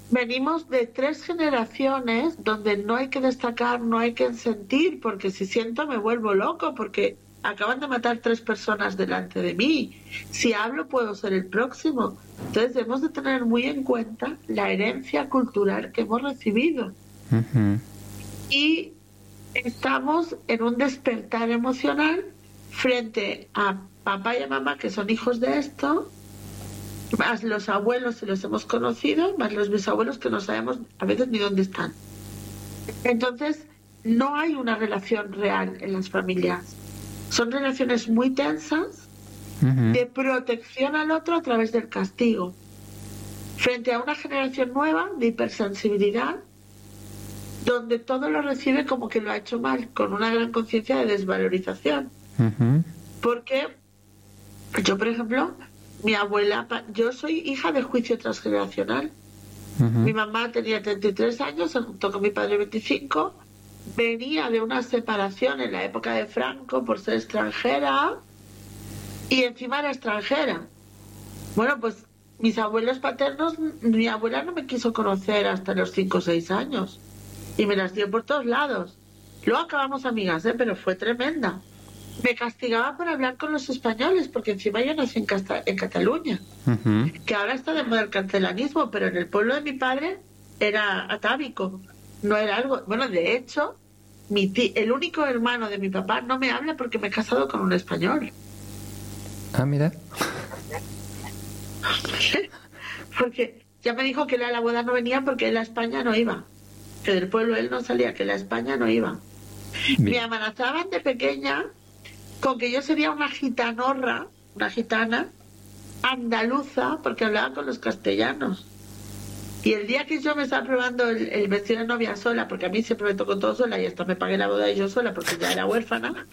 venimos de 3 generaciones donde no hay que destacar, no hay que sentir, porque si siento me vuelvo loco, porque acaban de matar 3 personas delante de mí. Si hablo puedo ser el próximo. Entonces debemos de tener muy en cuenta la herencia cultural que hemos recibido. Ujú. Y estamos en un despertar emocional frente a papá y a mamá, que son hijos de esto, más los abuelos si los hemos conocido, más los bisabuelos que no sabemos a veces ni dónde están. Entonces, no hay una relación real en las familias. Son relaciones muy tensas Ujú. de protección al otro a través del castigo. Frente a una generación nueva de hipersensibilidad, donde todo lo recibe como que lo ha hecho mal, con una gran conciencia de desvalorización. Ujú. Porque yo, por ejemplo, mi abuela, yo soy hija de juicio transgeneracional. Ujú. Mi mamá tenía 33 años, se juntó con mi padre 25, venía de una separación en la época de Franco por ser extranjera y encima era extranjera. Bueno, pues mis abuelos paternos, mi abuela no me quiso conocer hasta los 5 o 6 años y me las dio por todos lados. Luego acabamos amigas, pero fue tremenda. Me castigaba por hablar con los españoles, porque encima yo nací en Cataluña, Ujú. que ahora está de moda el catalanismo, pero en el pueblo de mi padre era atávico, no era algo... Bueno, de hecho, el único hermano de mi papá no me habla porque me he casado con un español. Ah, mira. Porque ya me dijo que la boda no venía porque él a España no iba, que del pueblo él no salía, que él a España no iba. Me Bien. amenazaban de pequeña con que yo sería una gitanorra, una gitana andaluza, porque hablaba con los castellanos. Y el día que yo me estaba probando el vestido de novia sola, porque a mí siempre me tocó todo sola y hasta me pagué la boda yo sola porque ya era huérfana,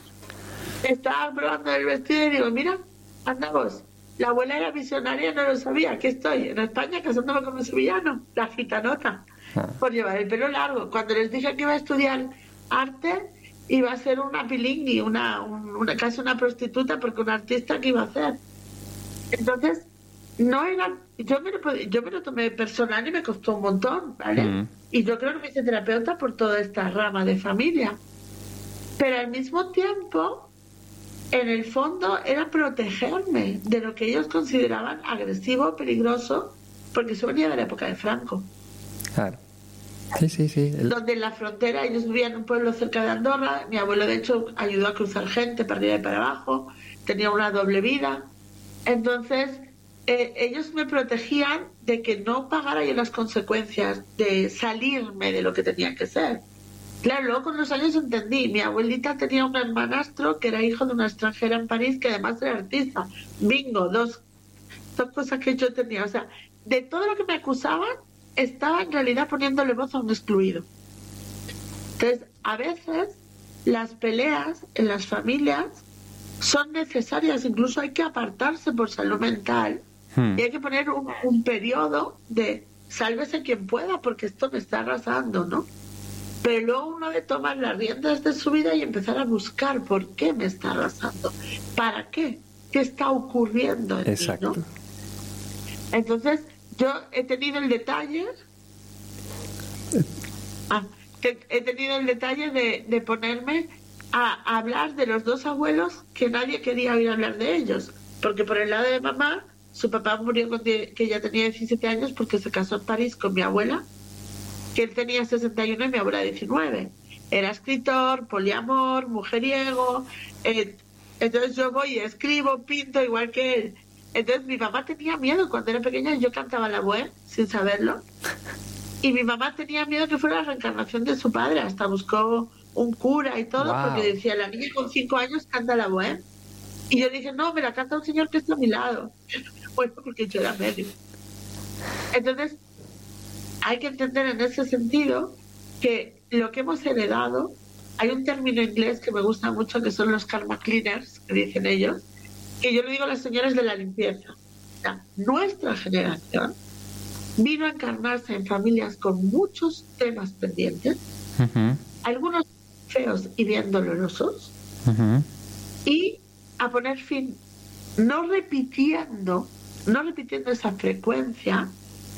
estaba probando el vestido y digo, mira, anda vos, la abuela era visionaria, no lo sabía, aquí estoy, en España casándome con un sevillano, la gitanota, Ah. por llevar el pelo largo. Cuando les dije que iba a estudiar arte, iba a ser una pilingui, casi una prostituta, porque un artista que iba a hacer. Entonces, no era... Yo me lo tomé personal y me costó un montón, ¿vale? Mm. Y yo creo que me hice terapeuta por toda esta rama de familia. Pero al mismo tiempo, en el fondo, era protegerme de lo que ellos consideraban agresivo, peligroso, porque eso venía de la época de Franco. Claro. Sí, sí, sí. Donde en la frontera, ellos vivían en un pueblo cerca de Andorra, mi abuelo de hecho ayudó a cruzar gente para arriba y para abajo, tenía una doble vida. Entonces ellos me protegían de que no pagara yo las consecuencias de salirme de lo que tenía que ser. Claro, luego con los años entendí, mi abuelita tenía un hermanastro que era hijo de una extranjera en París que además era artista. Bingo, dos cosas que yo tenía. O sea, de todo lo que me acusaban, estaba en realidad poniéndole voz a un excluido. Entonces, a veces las peleas en las familias son necesarias, incluso hay que apartarse por salud mental y hay que poner un periodo de sálvese quien pueda porque esto me está arrasando, ¿no? Pero luego uno debe tomar las riendas de su vida y empezar a buscar por qué me está arrasando, para qué está ocurriendo en mí, ¿no? Entonces, yo he tenido el detalle de ponerme a hablar de los dos abuelos que nadie quería oír hablar de ellos, porque por el lado de mamá, su papá murió que ella tenía 17 años porque se casó en París con mi abuela, que él tenía 61 y mi abuela 19. Era escritor, poliamor, mujeriego, entonces yo voy y escribo, pinto igual que él. Entonces mi mamá tenía miedo cuando era pequeña, yo cantaba la bohème sin saberlo, y mi mamá tenía miedo que fuera la reencarnación de su padre, hasta buscó un cura y todo, porque decía, la niña con 5 años canta la bohème. Y yo dije, no, me la canta un señor que está a mi lado. Bueno, porque yo era medio. Entonces, hay que entender en ese sentido que lo que hemos heredado, hay un término inglés que me gusta mucho, que son los karma cleaners, que dicen ellos, que yo le digo a las señoras de la limpieza. O sea, nuestra generación vino a encarnarse en familias con muchos temas pendientes, algunos feos y bien dolorosos, y a poner fin, no repitiendo esa frecuencia,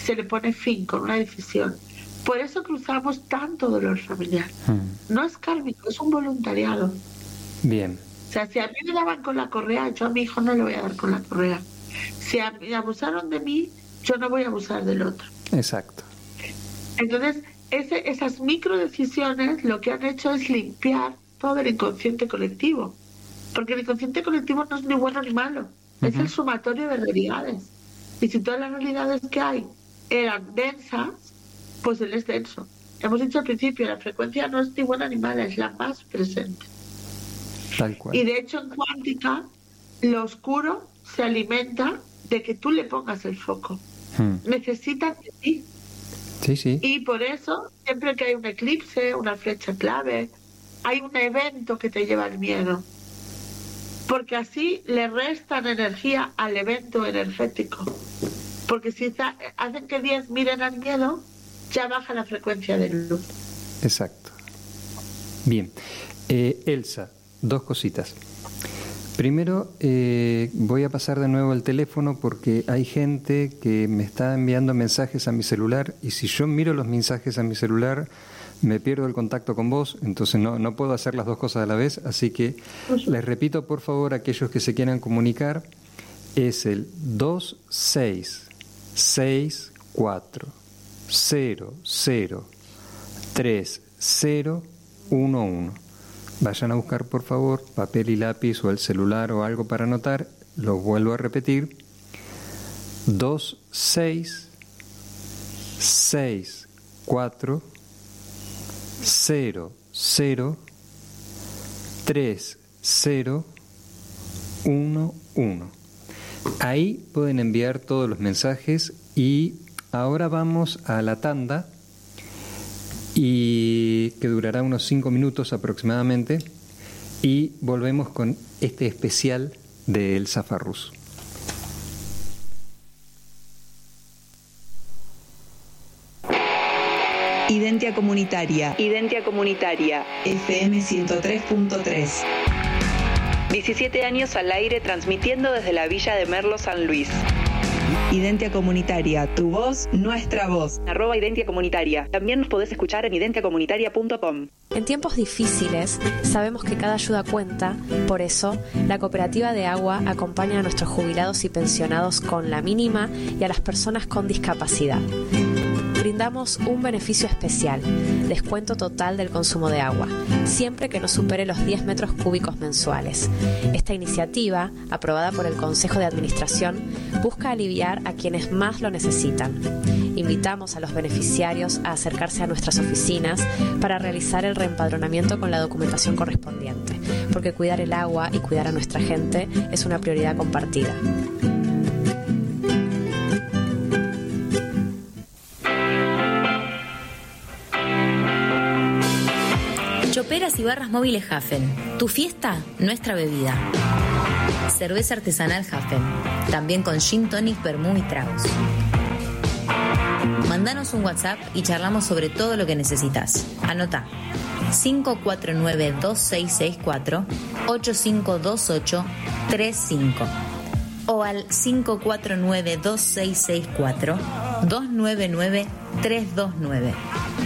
se le pone fin con una decisión. Por eso cruzamos tanto dolor familiar. No es kármico, es un voluntariado. Bien. O sea, si a mí me daban con la correa, yo a mi hijo no le voy a dar con la correa. Si abusaron de mí, yo no voy a abusar del otro. Exacto. Entonces, esas micro decisiones lo que han hecho es limpiar todo el inconsciente colectivo. Porque el inconsciente colectivo no es ni bueno ni malo. Es el sumatorio de realidades. Y si todas las realidades que hay eran densas, pues él es denso. Hemos dicho al principio, la frecuencia no es ni buena ni mala, es la más presente. Tal cual. Y de hecho en cuántica, lo oscuro se alimenta de que tú le pongas el foco. Necesitan de ti. Sí, sí. Y por eso, siempre que hay un eclipse, una fecha clave, hay un evento que te lleva al miedo. Porque así le restan energía al evento energético. Porque si hacen que 10 miren al miedo, ya baja la frecuencia de luz. Exacto. Bien. Elsa, 2 cositas. Primero, voy a pasar de nuevo el teléfono porque hay gente que me está enviando mensajes a mi celular y si yo miro los mensajes a mi celular me pierdo el contacto con vos, entonces no puedo hacer las 2 cosas a la vez, así que les repito por favor a aquellos que se quieran comunicar, es el 2664 003011. Vayan a buscar por favor papel y lápiz o el celular o algo para anotar. Lo vuelvo a repetir: 2664 003011. Ahí pueden enviar todos los mensajes y ahora vamos a la tanda y que durará unos 5 minutos aproximadamente y volvemos con este especial de Elsa Farrús. Identia Comunitaria. Identia Comunitaria. FM 103.3. 17 años al aire transmitiendo desde la Villa de Merlo, San Luis. Identia Comunitaria, tu voz, nuestra voz. @Identia Comunitaria. También nos podés escuchar en identiacomunitaria.com. En tiempos difíciles, sabemos que cada ayuda cuenta, por eso, la Cooperativa de Agua acompaña a nuestros jubilados y pensionados con la mínima y a las personas con discapacidad. Brindamos un beneficio especial, descuento total del consumo de agua, siempre que no supere los 10 metros cúbicos mensuales. Esta iniciativa, aprobada por el Consejo de Administración, busca aliviar a quienes más lo necesitan. Invitamos a los beneficiarios a acercarse a nuestras oficinas para realizar el reempadronamiento con la documentación correspondiente, porque cuidar el agua y cuidar a nuestra gente es una prioridad compartida. Choperas y barras móviles Hafen. Tu fiesta, nuestra bebida. Cerveza artesanal Hafen. También con gin tonic, vermú y tragos. Mandanos un WhatsApp y charlamos sobre todo lo que necesitas. Anota: 549-2664 852835 o al 549-2664 299-329.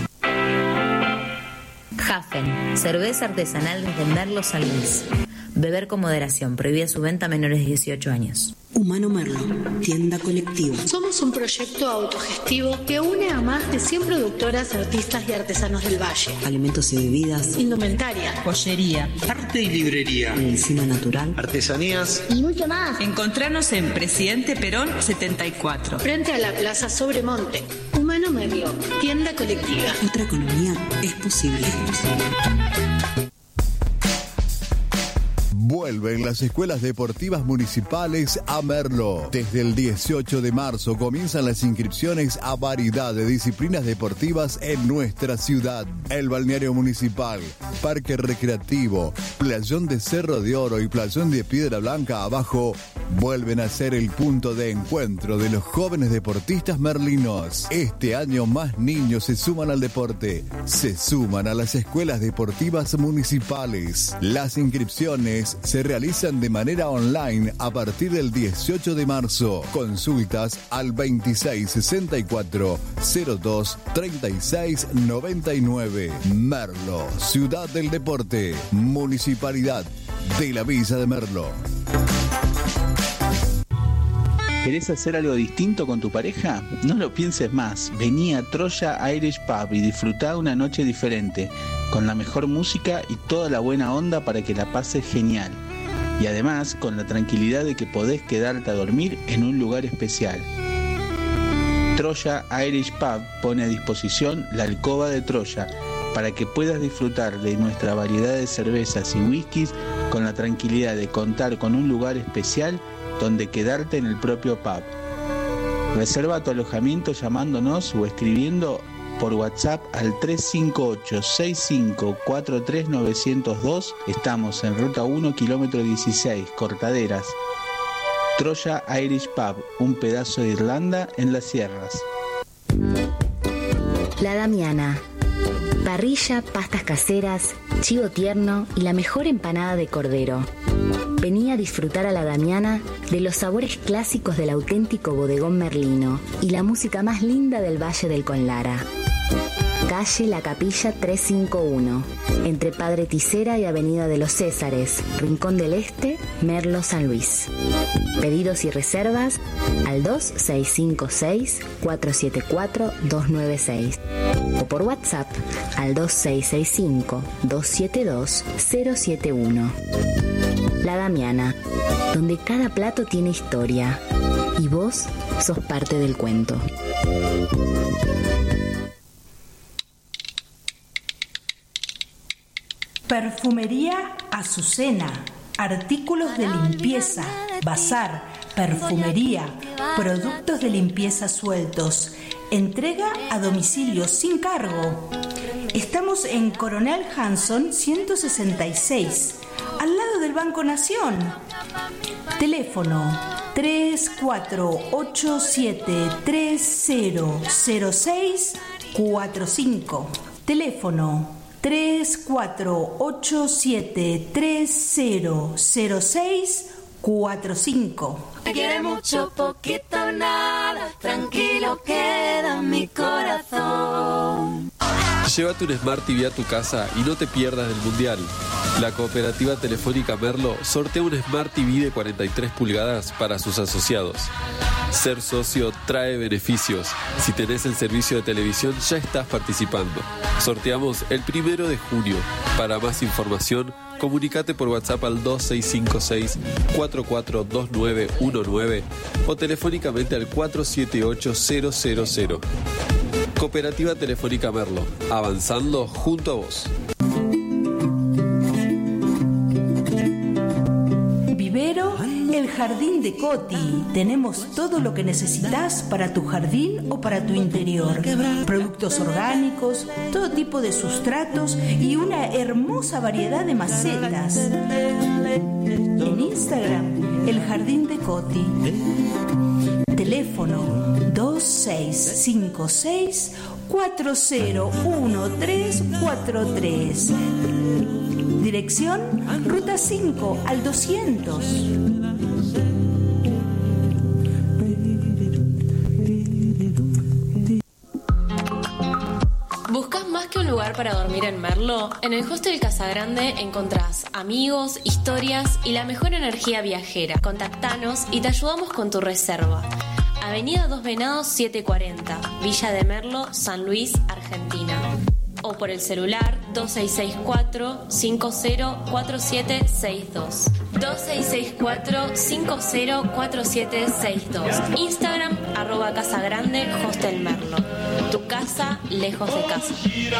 Hafen, cerveza artesanal desde Merlo, San Luis. Beber con moderación, prohibida su venta a menores de 18 años. Humano Merlo, tienda colectiva. Somos un proyecto autogestivo que une a más de 100 productoras, artistas y artesanos del Valle. Alimentos y bebidas, indumentaria, joyería, arte y librería, medicina natural, artesanías y mucho más. Encontrarnos en Presidente Perón 74, frente a la Plaza Sobremonte. Humano Merlo, tienda colectiva. Otra economía es posible. Vuelven las escuelas deportivas municipales a Merlo. Desde el 18 de marzo comienzan las inscripciones a variedad de disciplinas deportivas en nuestra ciudad. El balneario municipal, parque recreativo, playón de Cerro de Oro y playón de Piedra Blanca abajo vuelven a ser el punto de encuentro de los jóvenes deportistas merlinos. Este año más niños se suman al deporte, se suman a las escuelas deportivas municipales. Las inscripciones se realizan de manera online a partir del 18 de marzo. Consultas al 2664 02 36 99. Merlo, Ciudad del Deporte, Municipalidad de la Villa de Merlo. ¿Querés hacer algo distinto con tu pareja? No lo pienses más. Vení a Troya Irish Pub y disfrutá una noche diferente, con la mejor música y toda la buena onda para que la pases genial. Y además, con la tranquilidad de que podés quedarte a dormir en un lugar especial. Troya Irish Pub pone a disposición la alcoba de Troya para que puedas disfrutar de nuestra variedad de cervezas y whiskies con la tranquilidad de contar con un lugar especial donde quedarte en el propio pub. Reserva tu alojamiento llamándonos o escribiendo por WhatsApp al 358-6543-902. Estamos en Ruta 1, kilómetro 16, Cortaderas. Troya Irish Pub, un pedazo de Irlanda en las sierras. La Damiana. Parrilla, pastas caseras, chivo tierno y la mejor empanada de cordero. Vení a disfrutar a La Damiana de los sabores clásicos del auténtico bodegón merlino y la música más linda del Valle del Conlara. Calle La Capilla 351, entre Padre Tisera y Avenida de los Césares, Rincón del Este, Merlo, San Luis. Pedidos y reservas al 2656-474-296 o por WhatsApp al 2665-272-071. La Damiana, donde cada plato tiene historia y vos sos parte del cuento. Perfumería Azucena, artículos de limpieza, bazar, perfumería, productos de limpieza sueltos, entrega a domicilio sin cargo. Estamos en Coronel Hanson 166, al lado del Banco Nación. Teléfono 3487300645. Teléfono 3487300645. Te quiere mucho, poquito, nada, tranquilo queda mi corazón. Llévate un Smart TV a tu casa y no te pierdas del Mundial. La Cooperativa Telefónica Merlo sortea un Smart TV de 43 pulgadas para sus asociados. Ser socio trae beneficios. Si tenés el servicio de televisión, ya estás participando. Sorteamos el 1 de junio. Para más información, comunicate por WhatsApp al 2656-442919 o telefónicamente al 478000. Cooperativa Telefónica Merlo, avanzando junto a vos. Vivero El Jardín de Coti. Tenemos todo lo que necesitas para tu jardín o para tu interior. Productos orgánicos, todo tipo de sustratos y una hermosa variedad de macetas. En Instagram, El Jardín de Coti. Teléfono 2656-401343. Dirección Ruta 5 al 200. ¿Buscas más que un lugar para dormir en Merlo? En el Hostel Casagrande encontrás amigos, historias y la mejor energía viajera. Contactanos y te ayudamos con tu reserva. Avenida Dos Venados 740, Villa de Merlo, San Luis, Argentina. O por el celular 2664-504762. 2664-504762. Instagram @Casagrande Hostel Merlo. Tu casa lejos de casa.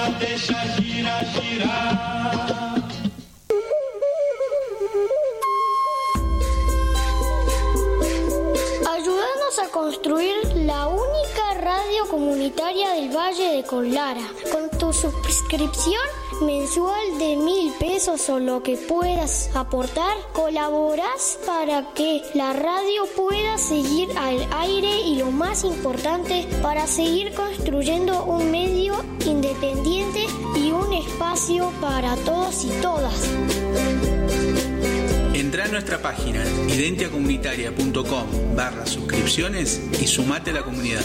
Ayúdanos a construir la única radio comunitaria del Valle de Conlara. Con tu suscripción mensual de 1.000 pesos pesos o lo que puedas aportar, colaborás para que la radio pueda seguir al aire y lo más importante, para seguir construyendo un medio independiente y un espacio para todos y todas. Entrá a nuestra página identiacomunitaria.com/suscripciones y sumate a la comunidad.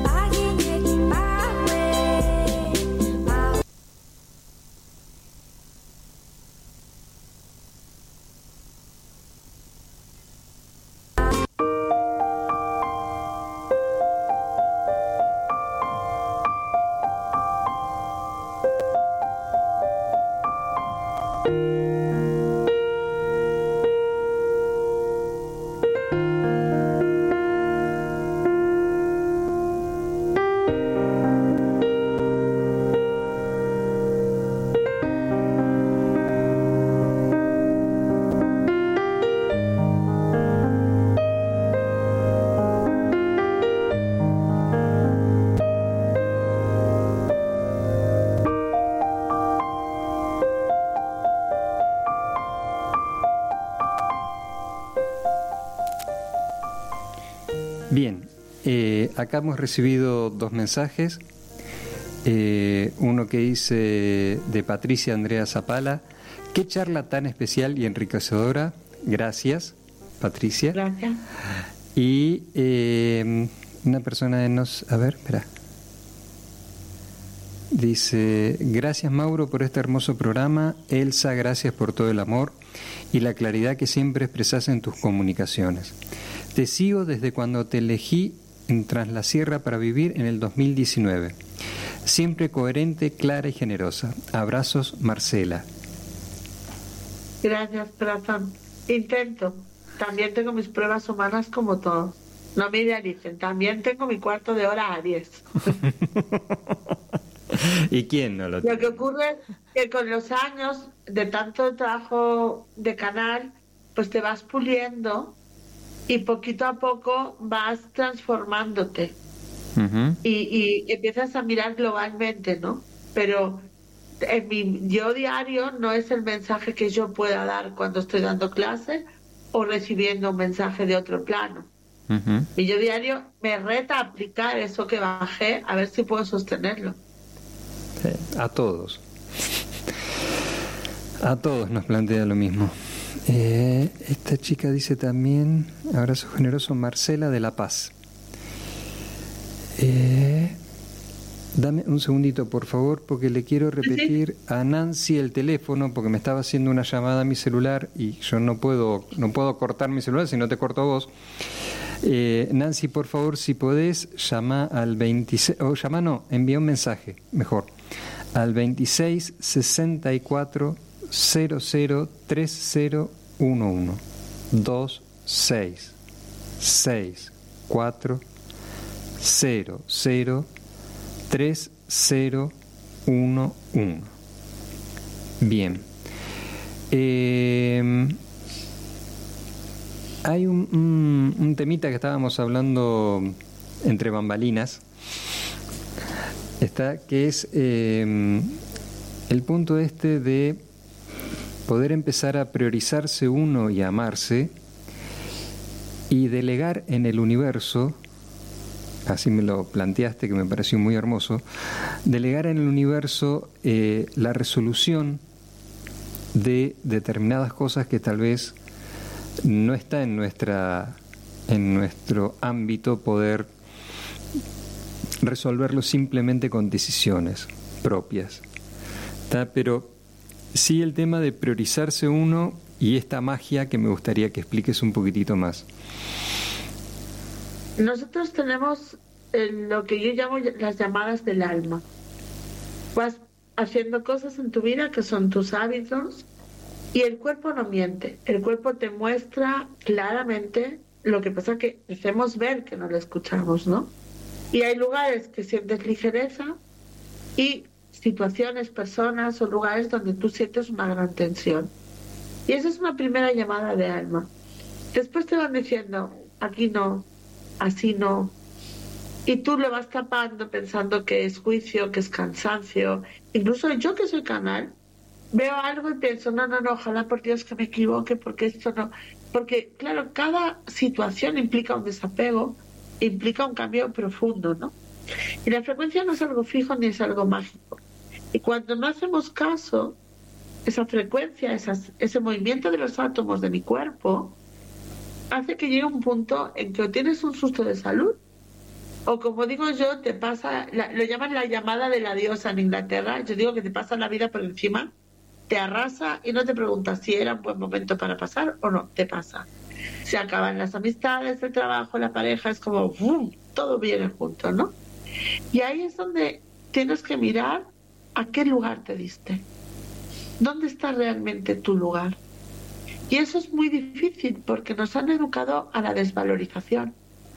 Bien, acá hemos recibido 2 mensajes. Uno que dice de Patricia Andrea Zapala: qué charla tan especial y enriquecedora. Gracias, Patricia. Gracias. Y una persona de dice: gracias, Mauro, por este hermoso programa. Elsa, gracias por todo el amor y la claridad que siempre expresas en tus comunicaciones. Te sigo desde cuando te elegí en Tras la Sierra para Vivir en el 2019. Siempre coherente, clara y generosa. Abrazos, Marcela. Gracias, corazón. Intento. También tengo mis pruebas humanas como todos. No me idealicen. También tengo mi cuarto de hora a 10. ¿Y quién no lo tiene? Lo que ocurre es que con los años de tanto trabajo de canal, pues te vas puliendo y poquito a poco vas transformándote. Uh-huh. Y empiezas a mirar globalmente, ¿no? Pero en mi yo diario no es el mensaje que yo pueda dar cuando estoy dando clase o recibiendo un mensaje de otro plano. Uh-huh. Mi yo diario me reta a aplicar eso que bajé, a ver si puedo sostenerlo. A todos nos plantea lo mismo. Esta chica dice también: abrazo generoso, Marcela de La Paz. Dame un segundito, por favor, porque le quiero repetir a Nancy el teléfono, porque me estaba haciendo una llamada a mi celular y yo no puedo cortar mi celular si no te corto a vos. Nancy, por favor, si podés, llama al 26, envía un mensaje, mejor, al 26 64 00 3011 26 64 00 3011. Bien. Hay un temita que estábamos hablando entre bambalinas, que es el punto de poder empezar a priorizarse uno y amarse y delegar en el universo. Así me lo planteaste, que me pareció muy hermoso. Delegar en el universo la resolución de determinadas cosas que tal vez no está en nuestro ámbito poder resolverlo simplemente con decisiones propias. Pero sí el tema de priorizarse uno y esta magia que me gustaría que expliques un poquitito más. Nosotros tenemos lo que yo llamo las llamadas del alma. Vas haciendo cosas en tu vida que son tus hábitos y el cuerpo no miente. El cuerpo te muestra claramente, lo que pasa que hacemos ver que no lo escuchamos, ¿no? Y hay lugares que sientes ligereza y situaciones, personas o lugares donde tú sientes una gran tensión. Y esa es una primera llamada de alma. Después te van diciendo, aquí no, así no. Y tú lo vas tapando pensando que es juicio, que es cansancio. Incluso yo, que soy canal, veo algo y pienso, no, ojalá por Dios que me equivoque, porque esto no... Porque, claro, cada situación implica un desapego, implica un cambio profundo, ¿no? Y la frecuencia no es algo fijo ni es algo mágico. Y cuando no hacemos caso, esa frecuencia, ese movimiento de los átomos de mi cuerpo, hace que llegue un punto en que o tienes un susto de salud, o como digo yo, te pasa, lo llaman la llamada de la diosa en Inglaterra. Yo digo que te pasa la vida por encima, te arrasa y no te preguntas si era un buen momento para pasar o no, te pasa. Se acaban las amistades, el trabajo, la pareja, es como ¡bum!, todo viene junto, ¿no? Y ahí es donde tienes que mirar a qué lugar te diste, dónde está realmente tu lugar. Y eso es muy difícil porque nos han educado a la desvalorización,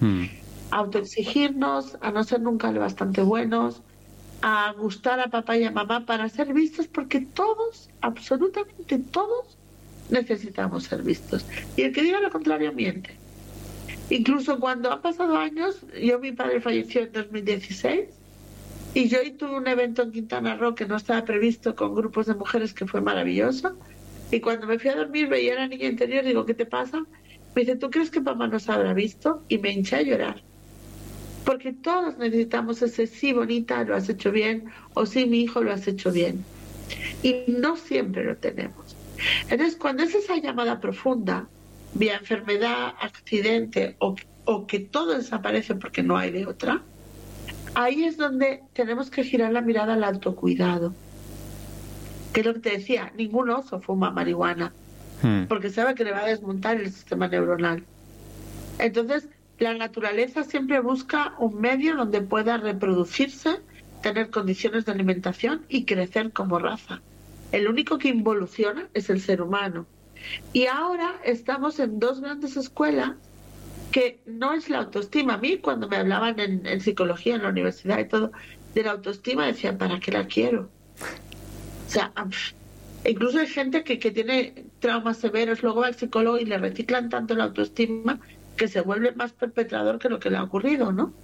a autoexigirnos, a no ser nunca lo bastante buenos, a gustar a papá y a mamá para ser vistos, porque todos, absolutamente todos, necesitamos ser vistos. Y el que diga lo contrario miente. Incluso cuando han pasado años, mi padre falleció en 2016 y yo tuve un evento en Quintana Roo que no estaba previsto con grupos de mujeres que fue maravilloso. Y cuando me fui a dormir veía a la niña interior, digo, ¿qué te pasa? Me dice, ¿tú crees que papá nos habrá visto? Y me hinché a llorar. Porque todos necesitamos ese sí, bonita, lo has hecho bien, o sí, mi hijo, lo has hecho bien. Y no siempre lo tenemos. Entonces, cuando es esa llamada profunda, vía enfermedad, accidente, o que todo desaparece porque no hay de otra, ahí es donde tenemos que girar la mirada al autocuidado. Que es lo que te decía, ningún oso fuma marihuana, porque sabe que le va a desmontar el sistema neuronal. Entonces, la naturaleza siempre busca un medio donde pueda reproducirse, tener condiciones de alimentación y crecer como raza. El único que involuciona es el ser humano. Y ahora estamos en dos grandes escuelas que no es la autoestima. A mí, cuando me hablaban en psicología, en la universidad y todo, de la autoestima, decían, ¿para qué la quiero? O sea, incluso hay gente que tiene traumas severos, luego va al psicólogo y le reciclan tanto la autoestima que se vuelve más perpetrador que lo que le ha ocurrido, ¿no?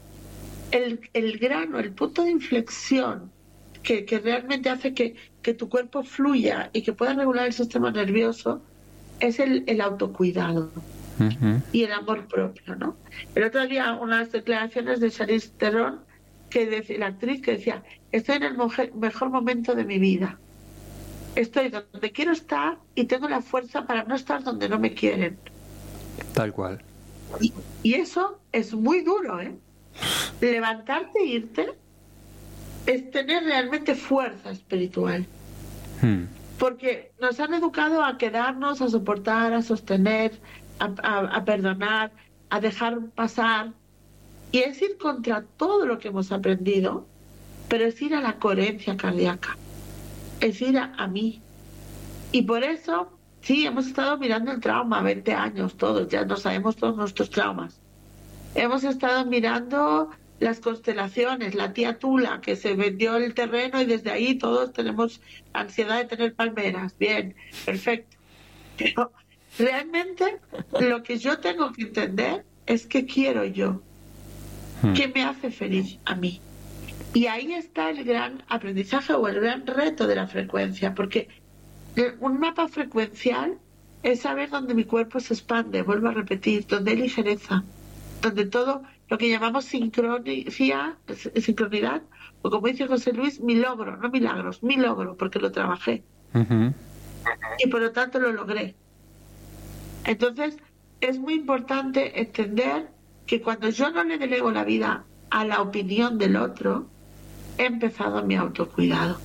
El grano, el punto de inflexión que realmente hace que tu cuerpo fluya y que pueda regular el sistema nervioso es el autocuidado y el amor propio, ¿no? El otro día unas declaraciones de Charlize Theron, la actriz, que decía, estoy en el mejor momento de mi vida. Estoy donde quiero estar y tengo la fuerza para no estar donde no me quieren. Tal cual. Y eso es muy duro, ¿eh? Levantarte e irte es tener realmente fuerza espiritual. Porque nos han educado a quedarnos, a soportar, a sostener, a perdonar, a dejar pasar. Y es ir contra todo lo que hemos aprendido, pero es ir a la coherencia cardíaca. Es ir a mí. Y por eso, sí, hemos estado mirando el trauma 20 años todos, ya no sabemos todos nuestros traumas. Hemos estado mirando las constelaciones, la tía Tula, que se vendió el terreno y desde ahí todos tenemos ansiedad de tener palmeras. Bien, perfecto. Pero realmente lo que yo tengo que entender es qué quiero yo, qué me hace feliz a mí. Y ahí está el gran aprendizaje o el gran reto de la frecuencia, porque un mapa frecuencial es saber dónde mi cuerpo se expande, vuelvo a repetir, donde hay ligereza, donde todo lo que llamamos sincronidad, o como dice José Luis, mi logro, no milagros, mi logro, porque lo trabajé. Y por lo tanto lo logré. Entonces, es muy importante entender que cuando yo no le delego la vida a la opinión del otro, he empezado mi autocuidado.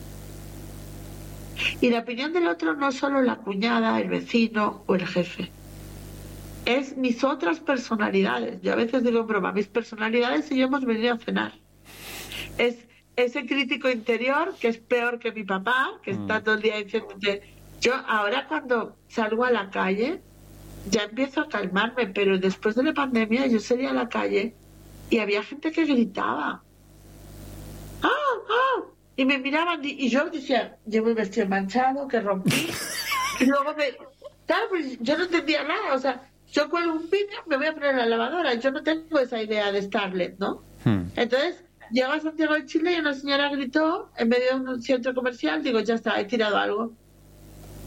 Y la opinión del otro no es solo la cuñada, el vecino o el jefe. Es mis otras personalidades. Yo a veces digo en broma, mis personalidades y yo hemos venido a cenar. Es ese crítico interior que es peor que mi papá, que está todo el día diciéndote... Yo ahora cuando salgo a la calle ya empiezo a calmarme, pero después de la pandemia yo salía a la calle y había gente que gritaba. ¡Ah! ¡Ah! Y me miraban y yo decía, llevo el vestido manchado, que rompí. Y luego claro, pues yo no entendía nada, o sea, yo cuelgo un vídeo, me voy a poner en la lavadora, yo no tengo esa idea de Starlet, ¿no? Entonces, llego a Santiago de Chile y una señora gritó en medio de un centro comercial, digo, ya está, he tirado algo.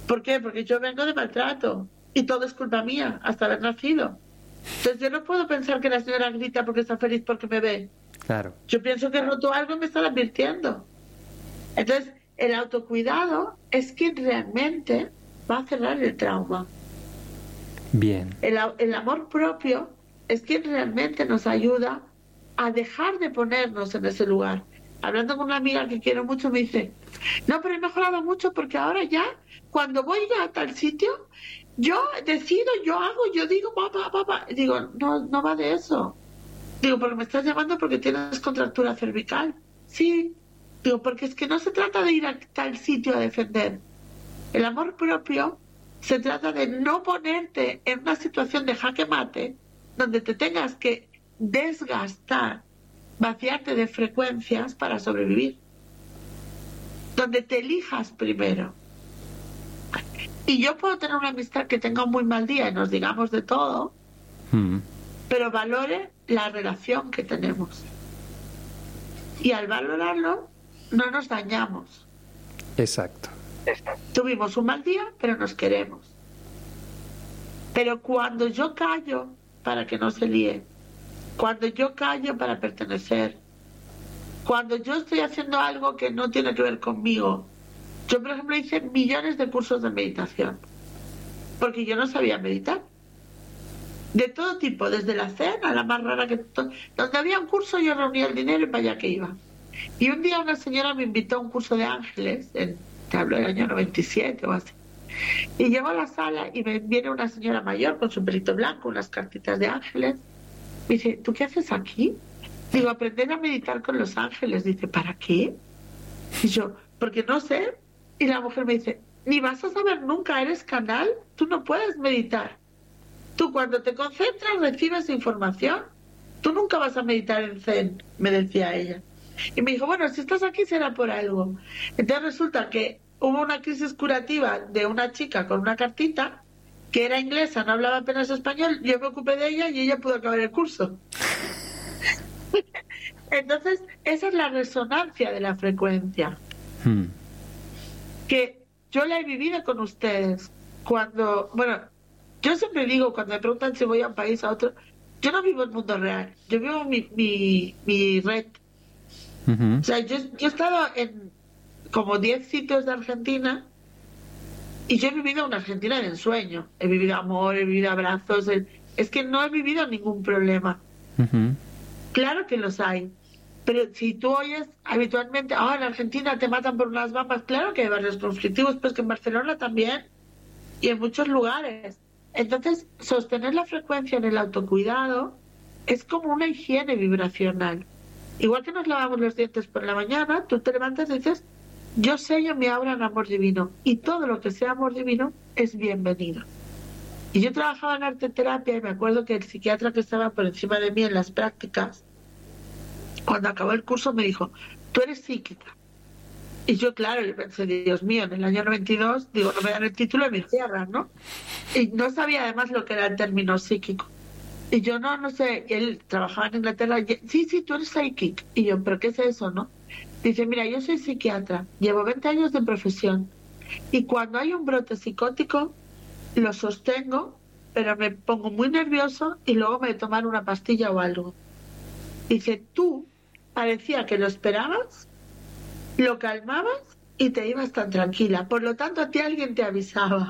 ¿Por qué? Porque yo vengo de maltrato y todo es culpa mía hasta haber nacido. Entonces yo no puedo pensar que la señora grita porque está feliz porque me ve. Claro. Yo pienso que he roto algo y me están advirtiendo. Entonces el autocuidado es quien realmente va a cerrar el trauma. Bien. El amor propio es quien realmente nos ayuda a dejar de ponernos en ese lugar. Hablando con una amiga que quiero mucho, me dice, no, pero he mejorado mucho porque ahora ya, cuando voy a tal sitio, yo decido, yo hago, yo digo, papá. Digo, no va de eso. Digo, porque me estás llamando porque tienes contractura cervical. Sí. Digo, porque es que no se trata de ir a tal sitio a defender. El amor propio se trata de no ponerte en una situación de jaque mate donde te tengas que desgastar, vaciarte de frecuencias para sobrevivir, donde te elijas primero. Y yo puedo tener una amistad que tenga un muy mal día y nos digamos de todo, pero valore la relación que tenemos, y al valorarlo no nos dañamos. Exacto. Tuvimos un mal día, pero nos queremos. Pero cuando yo callo para que no se líe, cuando yo callo para pertenecer, cuando yo estoy haciendo algo que no tiene que ver conmigo. Yo, por ejemplo, hice millones de cursos de meditación porque yo no sabía meditar, de todo tipo, desde la Zen a la más rara que... Donde había un curso yo reunía el dinero y para allá que iba. Y un día una señora me invitó a un curso de ángeles, te hablo del año 97 o así. Y llego a la sala y me viene una señora mayor con su pelito blanco, unas cartitas de ángeles. Me dice, ¿tú qué haces aquí? Digo, aprender a meditar con los ángeles. Dice, ¿para qué? Y yo, porque no sé. Y la mujer me dice, ni vas a saber nunca, eres canal, tú no puedes meditar. Tú cuando te concentras recibes información. Tú nunca vas a meditar en Zen, me decía ella. Y me dijo, bueno, si estás aquí será por algo. Entonces resulta que hubo una crisis curativa de una chica con una cartita que era inglesa, no hablaba apenas español, yo me ocupé de ella y ella pudo acabar el curso. Entonces, esa es la resonancia de la frecuencia. Que yo la he vivido con ustedes. Cuando, bueno, yo siempre digo, cuando me preguntan si voy a un país a otro, yo no vivo el mundo real, yo vivo mi red. O sea, yo he estado en como 10 sitios de Argentina y yo he vivido una Argentina de ensueño. He vivido amor, he vivido abrazos. Es que no he vivido ningún problema. Claro que los hay. Pero si tú oyes habitualmente, en Argentina te matan por unas bambas, claro que hay barrios conflictivos, pues que en Barcelona también y en muchos lugares. Entonces, sostener la frecuencia en el autocuidado es como una higiene vibracional. Igual que nos lavamos los dientes por la mañana, tú te levantas y dices, yo sello mi aura en amor divino, y todo lo que sea amor divino es bienvenido. Y yo trabajaba en arte terapia y me acuerdo que el psiquiatra que estaba por encima de mí en las prácticas, cuando acabó el curso me dijo, tú eres psíquica. Y yo, claro, yo pensé, Dios mío, en el año 92, digo, no me dan el título y me cierran, ¿no? Y no sabía además lo que era el término psíquico. Y yo, no sé, él trabajaba en Inglaterra, sí, tú eres psychic. Y yo, ¿pero qué es eso, no? Dice, mira, yo soy psiquiatra, llevo 20 años de profesión, y cuando hay un brote psicótico, lo sostengo, pero me pongo muy nervioso y luego me voy a tomar una pastilla o algo. Dice, tú parecía que lo esperabas, lo calmabas y te ibas tan tranquila. Por lo tanto, a ti alguien te avisaba.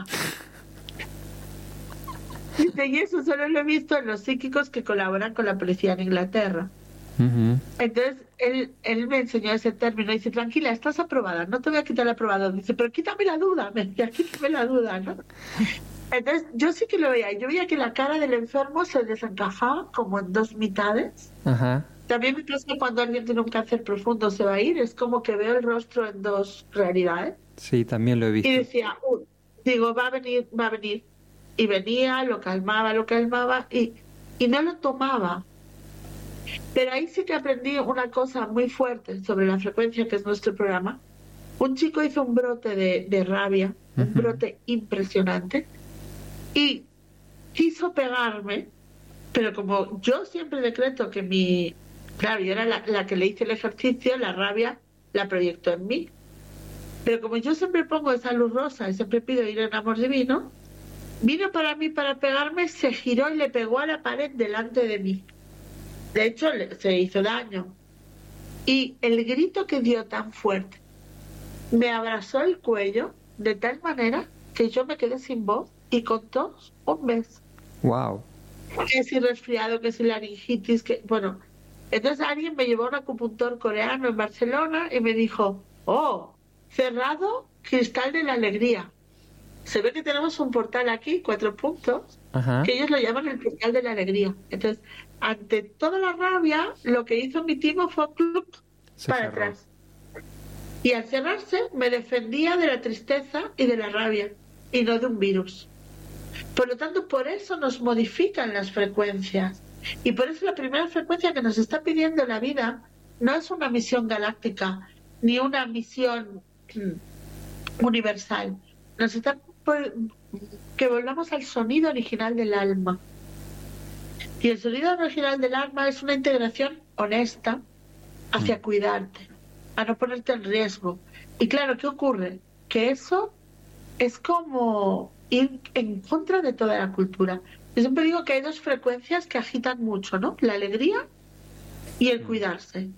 Dice, y eso solo lo he visto en los psíquicos que colaboran con la policía en Inglaterra. Entonces, él me enseñó ese término. Dice, tranquila, estás aprobada, no te voy a quitar el aprobado. Dice, pero quítame la duda, quítame la duda, ¿no? Entonces, yo sí que lo veía. Yo veía que la cara del enfermo se desencajaba como en dos mitades. También me pasa que cuando alguien tiene un cáncer profundo se va a ir, es como que veo el rostro en dos realidades. Sí, también lo he visto. Y decía, digo, va a venir. Y venía, lo calmaba y no lo tomaba. Pero ahí sí que aprendí una cosa muy fuerte sobre la frecuencia, que es nuestro programa. Un chico hizo un brote de rabia, un brote impresionante, y quiso pegarme, pero como yo siempre decreto que claro, yo era la que le hice el ejercicio, la rabia la proyectó en mí. Pero como yo siempre pongo esa luz rosa y siempre pido ir en amor divino, vino para mí para pegarme, se giró y le pegó a la pared delante de mí. De hecho, se hizo daño. Y el grito que dio tan fuerte me abrazó el cuello de tal manera que yo me quedé sin voz y con tos un mes. Wow. Que si resfriado, que si laringitis, que bueno. Entonces alguien me llevó a un acupuntor coreano en Barcelona y me dijo, cerrado, cristal de la alegría. Se ve que tenemos un portal aquí, 4 puntos, que ellos lo llaman el portal de la alegría. Entonces, ante toda la rabia, lo que hizo mi timo fue para atrás. Y al cerrarse, me defendía de la tristeza y de la rabia, y no de un virus. Por lo tanto, por eso nos modifican las frecuencias. Y por eso la primera frecuencia que nos está pidiendo la vida no es una misión galáctica, ni una misión universal. Nos está que volvamos al sonido original del alma. Y el sonido original del alma es una integración honesta hacia cuidarte, a no ponerte en riesgo. Y claro, ¿qué ocurre? Que eso es como ir en contra de toda la cultura. Yo siempre digo que hay 2 frecuencias que agitan mucho, ¿no? La alegría y el cuidarse.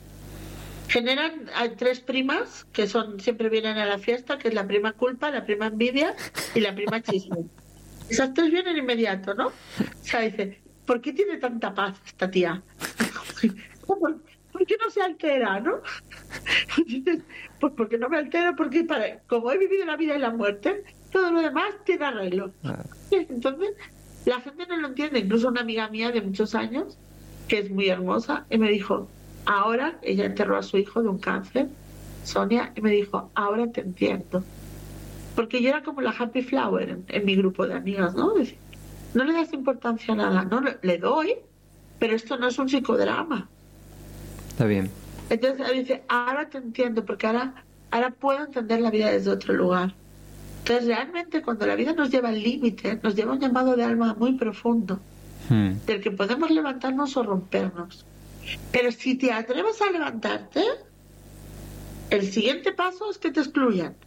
Hay 3 primas que siempre vienen a la fiesta, que es la prima culpa, la prima envidia y la prima chisme. Esas 3 vienen inmediato, ¿no? O sea, dice, ¿por qué tiene tanta paz esta tía? ¿Por qué no se altera, no? Dices, pues porque no me altero, porque como he vivido la vida y la muerte, todo lo demás tiene arreglo. Entonces, la gente no lo entiende. Incluso una amiga mía de muchos años, que es muy hermosa, y me dijo, ahora, ella enterró a su hijo de un cáncer, Sonia, y me dijo, ahora te entiendo. Porque yo era como la happy flower en mi grupo de amigas, ¿no? Decir, no le das importancia a nada. No, le doy, pero esto no es un psicodrama. Está bien. Entonces dice, ahora te entiendo, porque ahora puedo entender la vida desde otro lugar. Entonces realmente cuando la vida nos lleva al límite, nos lleva un llamado de alma muy profundo, del que podemos levantarnos o rompernos. Pero si te atreves a levantarte, el siguiente paso es que te excluyan.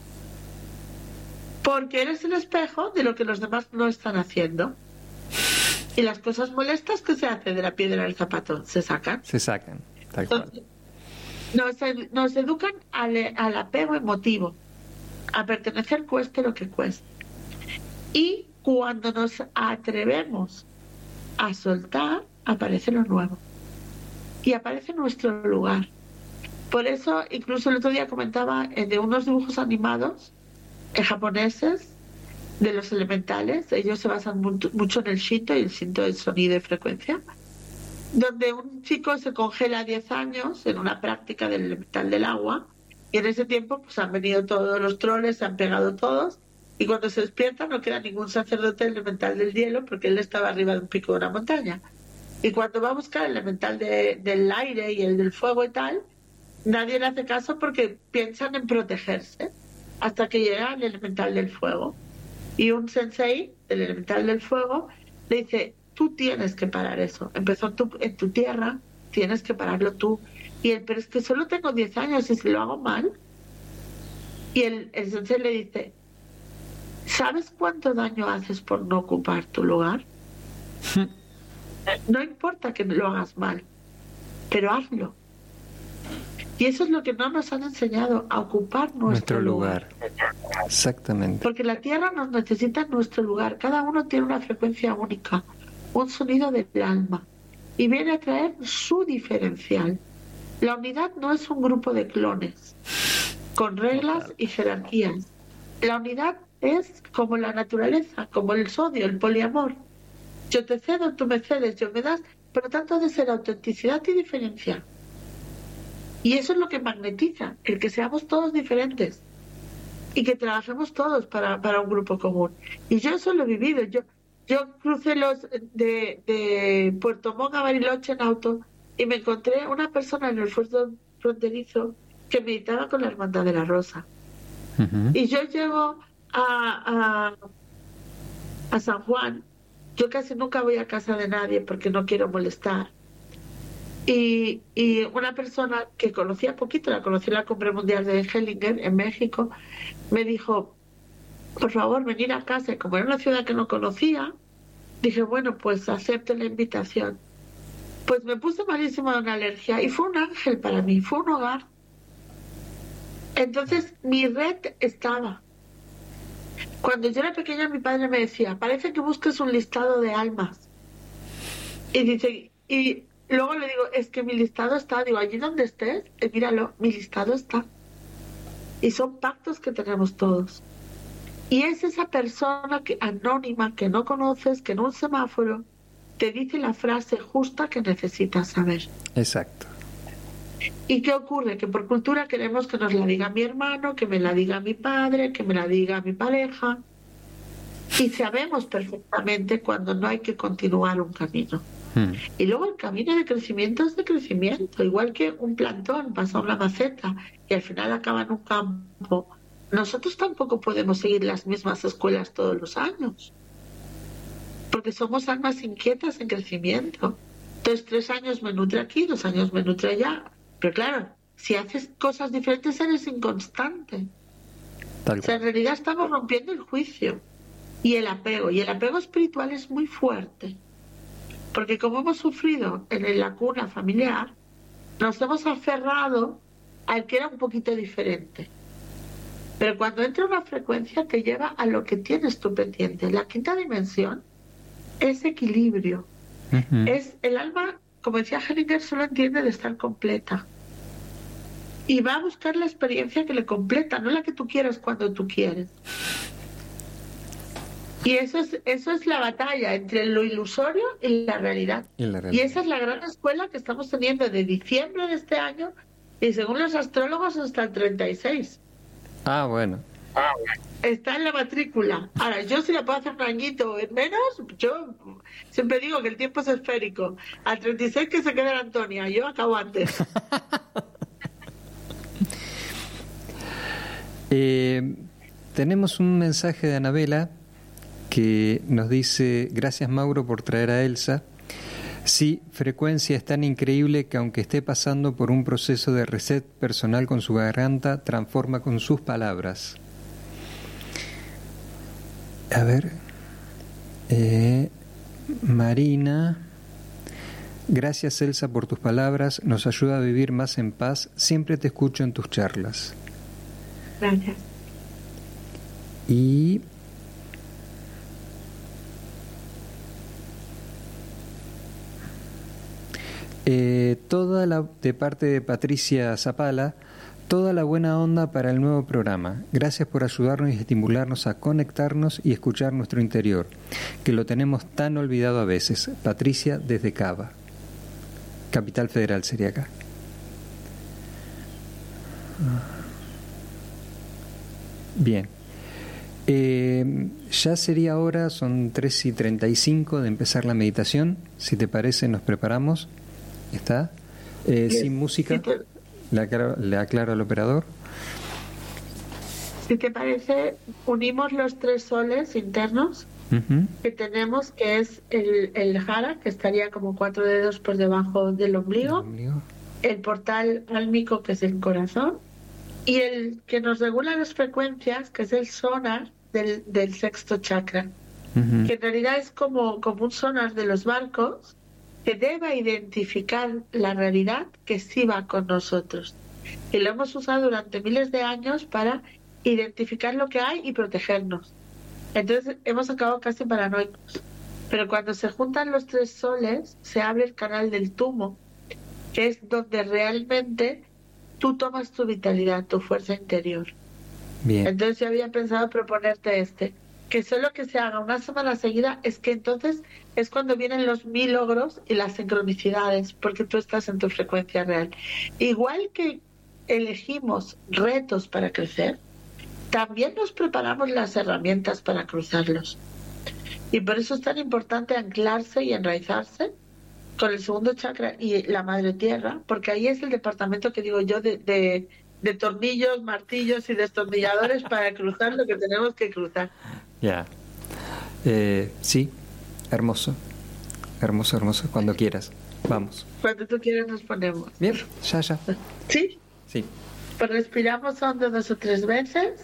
Porque eres el espejo de lo que los demás no están haciendo. Y las cosas molestas que se hacen de la piedra al zapato, se sacan. Tal cual. Nos educan al apego emotivo, a pertenecer cueste lo que cueste. Y cuando nos atrevemos a soltar, aparece lo nuevo. Y aparece nuestro lugar. Por eso, incluso el otro día comentaba de unos dibujos animados japoneses de los elementales. Ellos se basan mucho en el Shinto, y el Shinto es sonido y frecuencia, donde un chico se congela a 10 años en una práctica del elemental del agua, y en ese tiempo pues han venido todos los troles, se han pegado todos, y cuando se despierta no queda ningún sacerdote elemental del hielo, porque él estaba arriba de un pico de una montaña. Y cuando va a buscar el elemental del aire y el del fuego y tal, nadie le hace caso porque piensan en protegerse, hasta que llega el elemental del fuego. Y un sensei, el elemental del fuego, le dice, tú tienes que parar eso. Empezó en tu tierra, tienes que pararlo tú. Y él, pero es que solo tengo 10 años y si lo hago mal. Y el sensei le dice, ¿sabes cuánto daño haces por no ocupar tu lugar? No importa que lo hagas mal, pero hazlo. Y eso es lo que no nos han enseñado, a ocupar nuestro lugar. Exactamente. Porque la Tierra nos necesita en nuestro lugar. Cada uno tiene una frecuencia única, un sonido del alma, y viene a traer su diferencial. La unidad no es un grupo de clones con reglas y jerarquías. La unidad es como la naturaleza, como el sodio, el poliamor. Yo te cedo, tú me cedes, yo me das. Por lo tanto, ha de ser autenticidad y diferencia. Y eso es lo que magnetiza, el que seamos todos diferentes y que trabajemos todos para un grupo común. Y yo eso lo he vivido. Yo crucé de Puerto Montt a Bariloche en auto y me encontré una persona en el esfuerzo fronterizo que meditaba con la Hermandad de la Rosa. Y yo llego a San Juan. Yo casi nunca voy a casa de nadie porque no quiero molestar. Y una persona que conocía poquito, la conocí en la Cumbre Mundial de Hellinger en México, me dijo, por favor, venir a casa. Y como era una ciudad que no conocía, dije, bueno, pues acepto la invitación. Pues me puse malísima de una alergia y fue un ángel para mí, fue un hogar. Entonces mi red estaba. Cuando yo era pequeña, mi padre me decía, parece que busques un listado de almas. Y dice, y luego le digo, es que mi listado está. Digo, allí donde estés, míralo, mi listado está. Y son pactos que tenemos todos. Y es esa persona anónima que no conoces, que en un semáforo te dice la frase justa que necesitas saber. Exacto. ¿Y qué ocurre? Que por cultura queremos que nos la diga mi hermano, que me la diga mi padre, que me la diga mi pareja. Y sabemos perfectamente cuando no hay que continuar un camino. Y luego el camino de crecimiento es de crecimiento. Igual que un plantón pasa una maceta y al final acaba en un campo. Nosotros tampoco podemos seguir las mismas escuelas todos los años. Porque somos almas inquietas en crecimiento. Entonces 3 años me nutre aquí, 2 años me nutre allá. Pero claro, si haces cosas diferentes eres inconstante. O sea, en realidad estamos rompiendo el juicio y el apego. Y el apego espiritual es muy fuerte. Porque como hemos sufrido en la cuna familiar, nos hemos aferrado al que era un poquito diferente. Pero cuando entra una frecuencia te lleva a lo que tienes tú pendiente. La quinta dimensión es equilibrio. Es el alma, como decía Hellinger, solo entiende de estar completa. Y va a buscar la experiencia que le completa, no la que tú quieras cuando tú quieres. Y eso es la batalla entre lo ilusorio y la realidad. Y esa es la gran escuela que estamos teniendo de diciembre de este año y según los astrólogos hasta el 36. Ah, bueno. Está en la matrícula. Ahora, yo si la puedo hacer un añito en menos, yo siempre digo que el tiempo es esférico. Al 36 que se quede la Antonia, yo acabo antes. Tenemos un mensaje de Anabela que nos dice, gracias Mauro por traer a Elsa. Sí, Frecuencia es tan increíble que aunque esté pasando por un proceso de reset personal con su garganta, transforma con sus palabras. A ver, Marina, gracias Elsa por tus palabras, nos ayuda a vivir más en paz, siempre te escucho en tus charlas. Gracias. Y de parte de Patricia Zapala, toda la buena onda para el nuevo programa. Gracias por ayudarnos y estimularnos a conectarnos y escuchar nuestro interior, que lo tenemos tan olvidado a veces. Patricia desde Cava, Capital Federal sería acá. Bien. Ya sería hora, son 3:35 de empezar la meditación. Si te parece, nos preparamos. ¿Está? Sin música. Le aclaro al operador. Si te parece, unimos los 3 soles internos que tenemos, que es el jara, que estaría como 4 dedos por debajo del ombligo, el portal álmico, que es el corazón, y el que nos regula las frecuencias, que es el sonar del sexto chakra, que en realidad es como un sonar de los barcos que debe identificar la realidad que sí va con nosotros. Y lo hemos usado durante miles de años para identificar lo que hay y protegernos. Entonces hemos acabado casi paranoicos. Pero cuando se juntan los 3 soles, se abre el canal del tumo, que es donde realmente tú tomas tu vitalidad, tu fuerza interior. Bien. Entonces yo había pensado proponerte que solo que se haga una semana seguida, es que entonces es cuando vienen los milagros y las sincronicidades, porque tú estás en tu frecuencia real. Igual que elegimos retos para crecer, también nos preparamos las herramientas para cruzarlos. Y por eso es tan importante anclarse y enraizarse con el segundo chakra y la madre tierra, porque ahí es el departamento que digo yo de tornillos, martillos y destornilladores para cruzar lo que tenemos que cruzar. Ya. Sí, hermoso, cuando quieras. Vamos. Cuando tú quieras nos ponemos. Bien, ya. ¿Sí? Sí. Pues respiramos hondo 2 o 3 veces.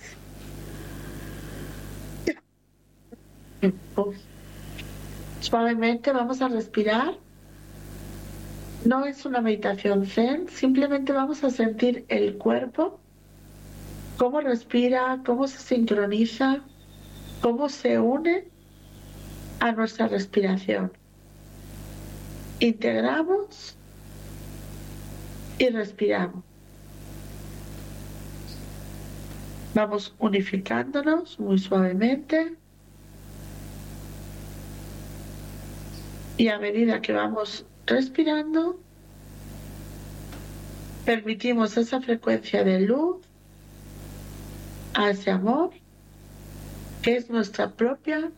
Suavemente vamos a respirar. No es una meditación zen, simplemente vamos a sentir el cuerpo, cómo respira, cómo se sincroniza, cómo se une a nuestra respiración. Integramos y respiramos. Vamos unificándonos muy suavemente. Y a medida que vamos respirando, permitimos esa frecuencia de luz a ese amor, que es nuestra propia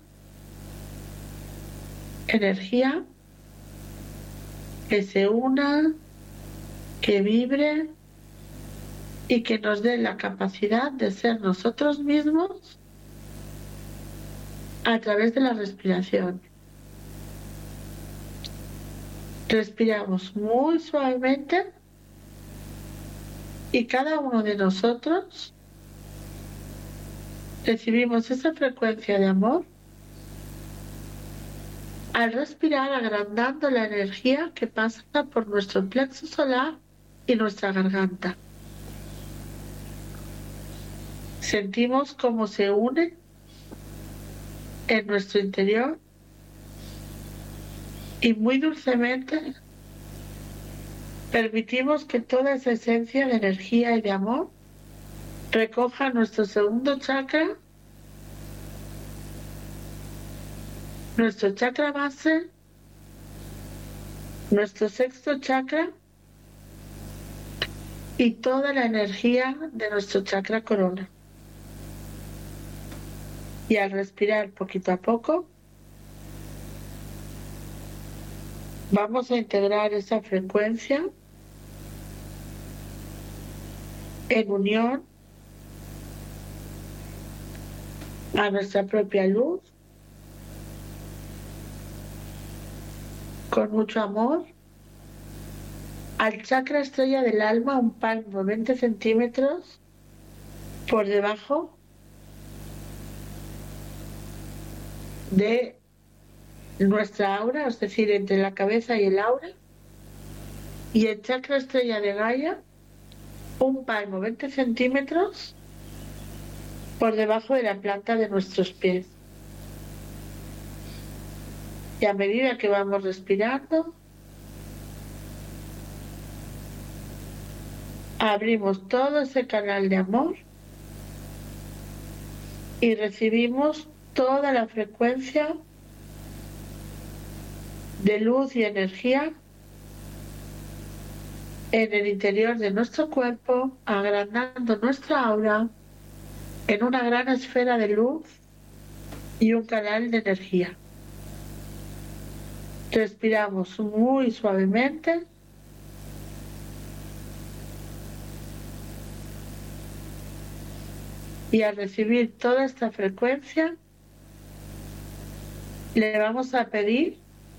energía, que se una, que vibre y que nos dé la capacidad de ser nosotros mismos a través de la respiración. Respiramos muy suavemente y cada uno de nosotros recibimos esa frecuencia de amor al respirar, agrandando la energía que pasa por nuestro plexo solar y nuestra garganta. Sentimos cómo se une en nuestro interior y muy dulcemente permitimos que toda esa esencia de energía y de amor recoja nuestro segundo chakra, nuestro chakra base, nuestro sexto chakra y toda la energía de nuestro chakra corona. Y al respirar poquito a poco, vamos a integrar esa frecuencia en unión a nuestra propia luz, con mucho amor, al chakra estrella del alma, un palmo 20 centímetros por debajo de nuestra aura, es decir, entre la cabeza y el aura, y el chakra estrella de Gaia, un palmo 20 centímetros por debajo de la planta de nuestros pies. Y a medida que vamos respirando, abrimos todo ese canal de amor y recibimos toda la frecuencia de luz y energía en el interior de nuestro cuerpo, agrandando nuestra aura en una gran esfera de luz y un canal de energía. Respiramos muy suavemente. Y al recibir toda esta frecuencia, le vamos a pedir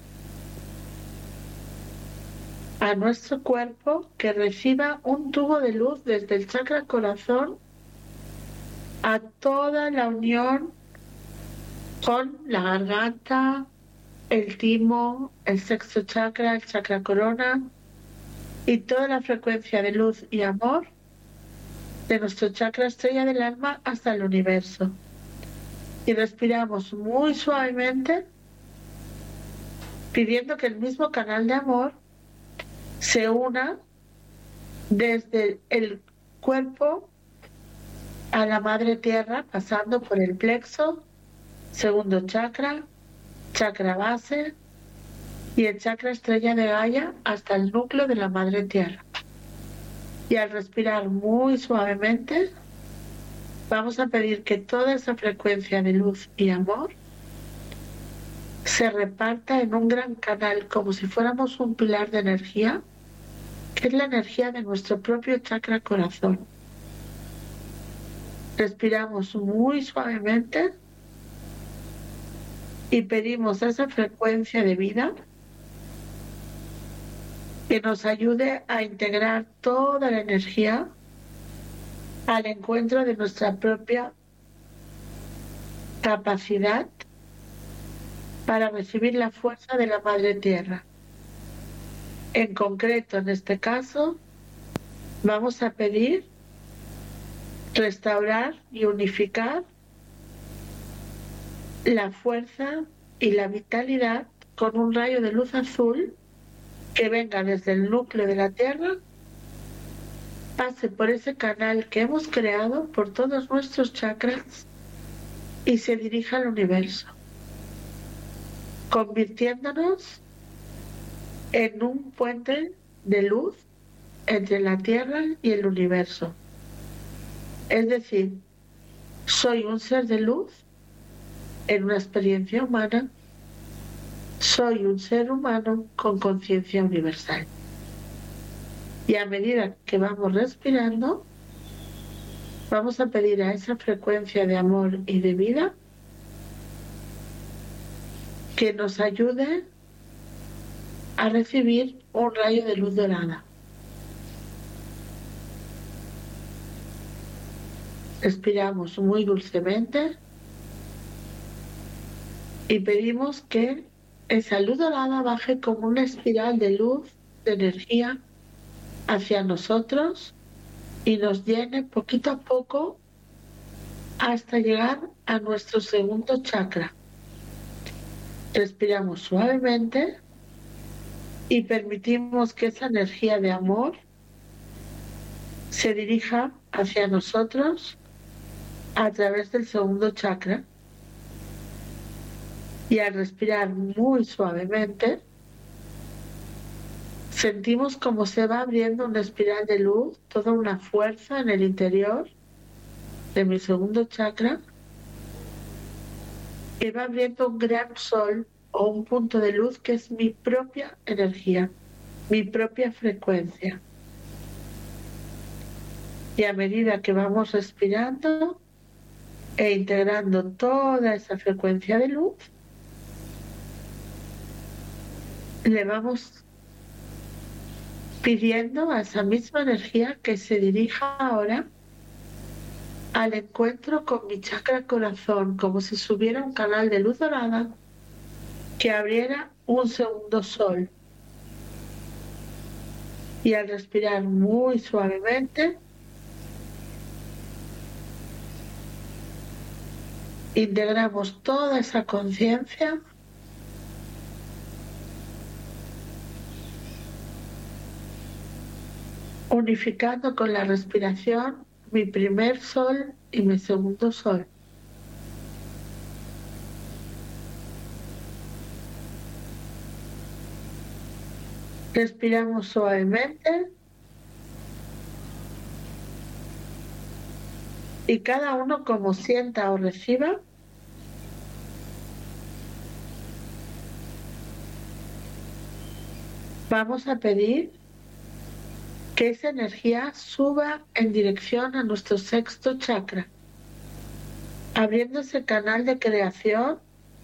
a nuestro cuerpo que reciba un tubo de luz desde el chakra corazón a toda la unión con la garganta, el timo, el sexto chakra, el chakra corona y toda la frecuencia de luz y amor de nuestro chakra estrella del alma hasta el universo. Y respiramos muy suavemente, pidiendo que el mismo canal de amor se una desde el cuerpo a la madre tierra, pasando por el plexo, segundo chakra, chakra base y el chakra estrella de Gaia hasta el núcleo de la madre tierra. Y al respirar muy suavemente, vamos a pedir que toda esa frecuencia de luz y amor se reparta en un gran canal, como si fuéramos un pilar de energía, que es la energía de nuestro propio chakra corazón. Respiramos muy suavemente y pedimos esa frecuencia de vida que nos ayude a integrar toda la energía al encuentro de nuestra propia capacidad para recibir la fuerza de la Madre Tierra. En concreto, en este caso, vamos a pedir restaurar y unificar la fuerza y la vitalidad con un rayo de luz azul que venga desde el núcleo de la Tierra, pase por ese canal que hemos creado, por todos nuestros chakras y se dirija al universo, convirtiéndonos en un puente de luz entre la Tierra y el universo. Es decir, soy un ser de luz en una experiencia humana, soy un ser humano con conciencia universal. Y a medida que vamos respirando, vamos a pedir a esa frecuencia de amor y de vida que nos ayude a recibir un rayo de luz dorada. Respiramos muy dulcemente y pedimos que esa luz dorada baje como una espiral de luz, de energía hacia nosotros y nos llene poquito a poco hasta llegar a nuestro segundo chakra. Respiramos suavemente y permitimos que esa energía de amor se dirija hacia nosotros a través del segundo chakra. Y al respirar muy suavemente, sentimos como se va abriendo una espiral de luz, toda una fuerza en el interior de mi segundo chakra, que va abriendo un gran sol o un punto de luz que es mi propia energía, mi propia frecuencia. Y a medida que vamos respirando e integrando toda esa frecuencia de luz, le vamos pidiendo a esa misma energía que se dirija ahora al encuentro con mi chakra corazón, como si subiera un canal de luz dorada que abriera un segundo sol. Y al respirar muy suavemente, integramos toda esa conciencia unificando con la respiración mi primer sol y mi segundo sol. Respiramos suavemente y cada uno como sienta o reciba. Vamos a pedir que esa energía suba en dirección a nuestro sexto chakra, abriendo ese canal de creación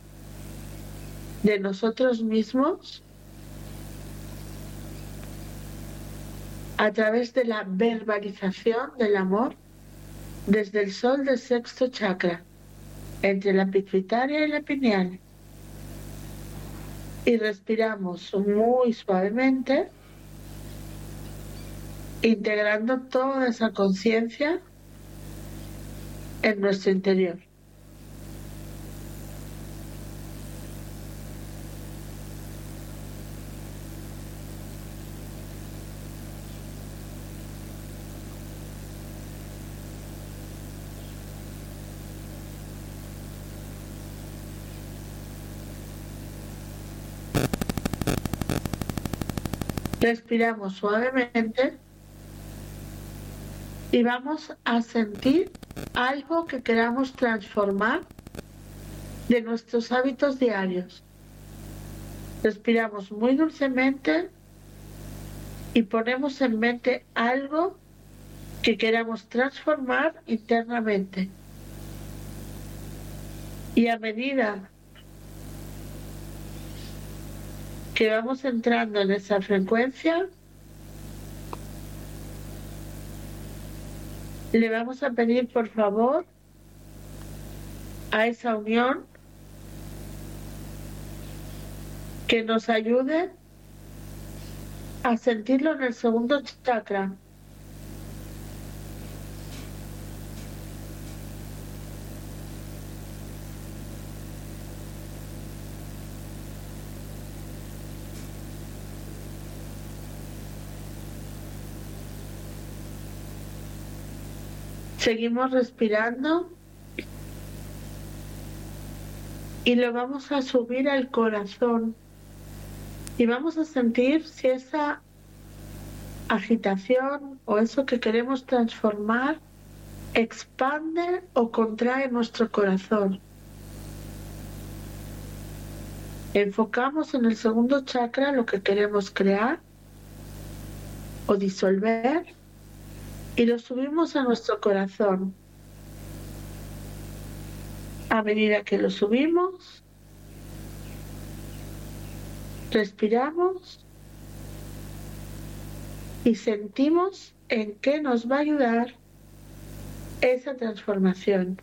de nosotros mismos a través de la verbalización del amor desde el sol del sexto chakra, entre la pituitaria y la pineal. Y respiramos muy suavemente, integrando toda esa conciencia en nuestro interior. Respiramos suavemente y vamos a sentir algo que queramos transformar de nuestros hábitos diarios. Respiramos muy dulcemente y ponemos en mente algo que queramos transformar internamente. Y a medida que vamos entrando en esa frecuencia, Le vamos a pedir, por favor, a esa unión que nos ayude a sentirlo en el segundo chakra. Seguimos respirando y lo vamos a subir al corazón y vamos a sentir si esa agitación o eso que queremos transformar expande o contrae nuestro corazón. Enfocamos en el segundo chakra lo que queremos crear o disolver y lo subimos a nuestro corazón. A medida que lo subimos, respiramos y sentimos en qué nos va a ayudar esa transformación.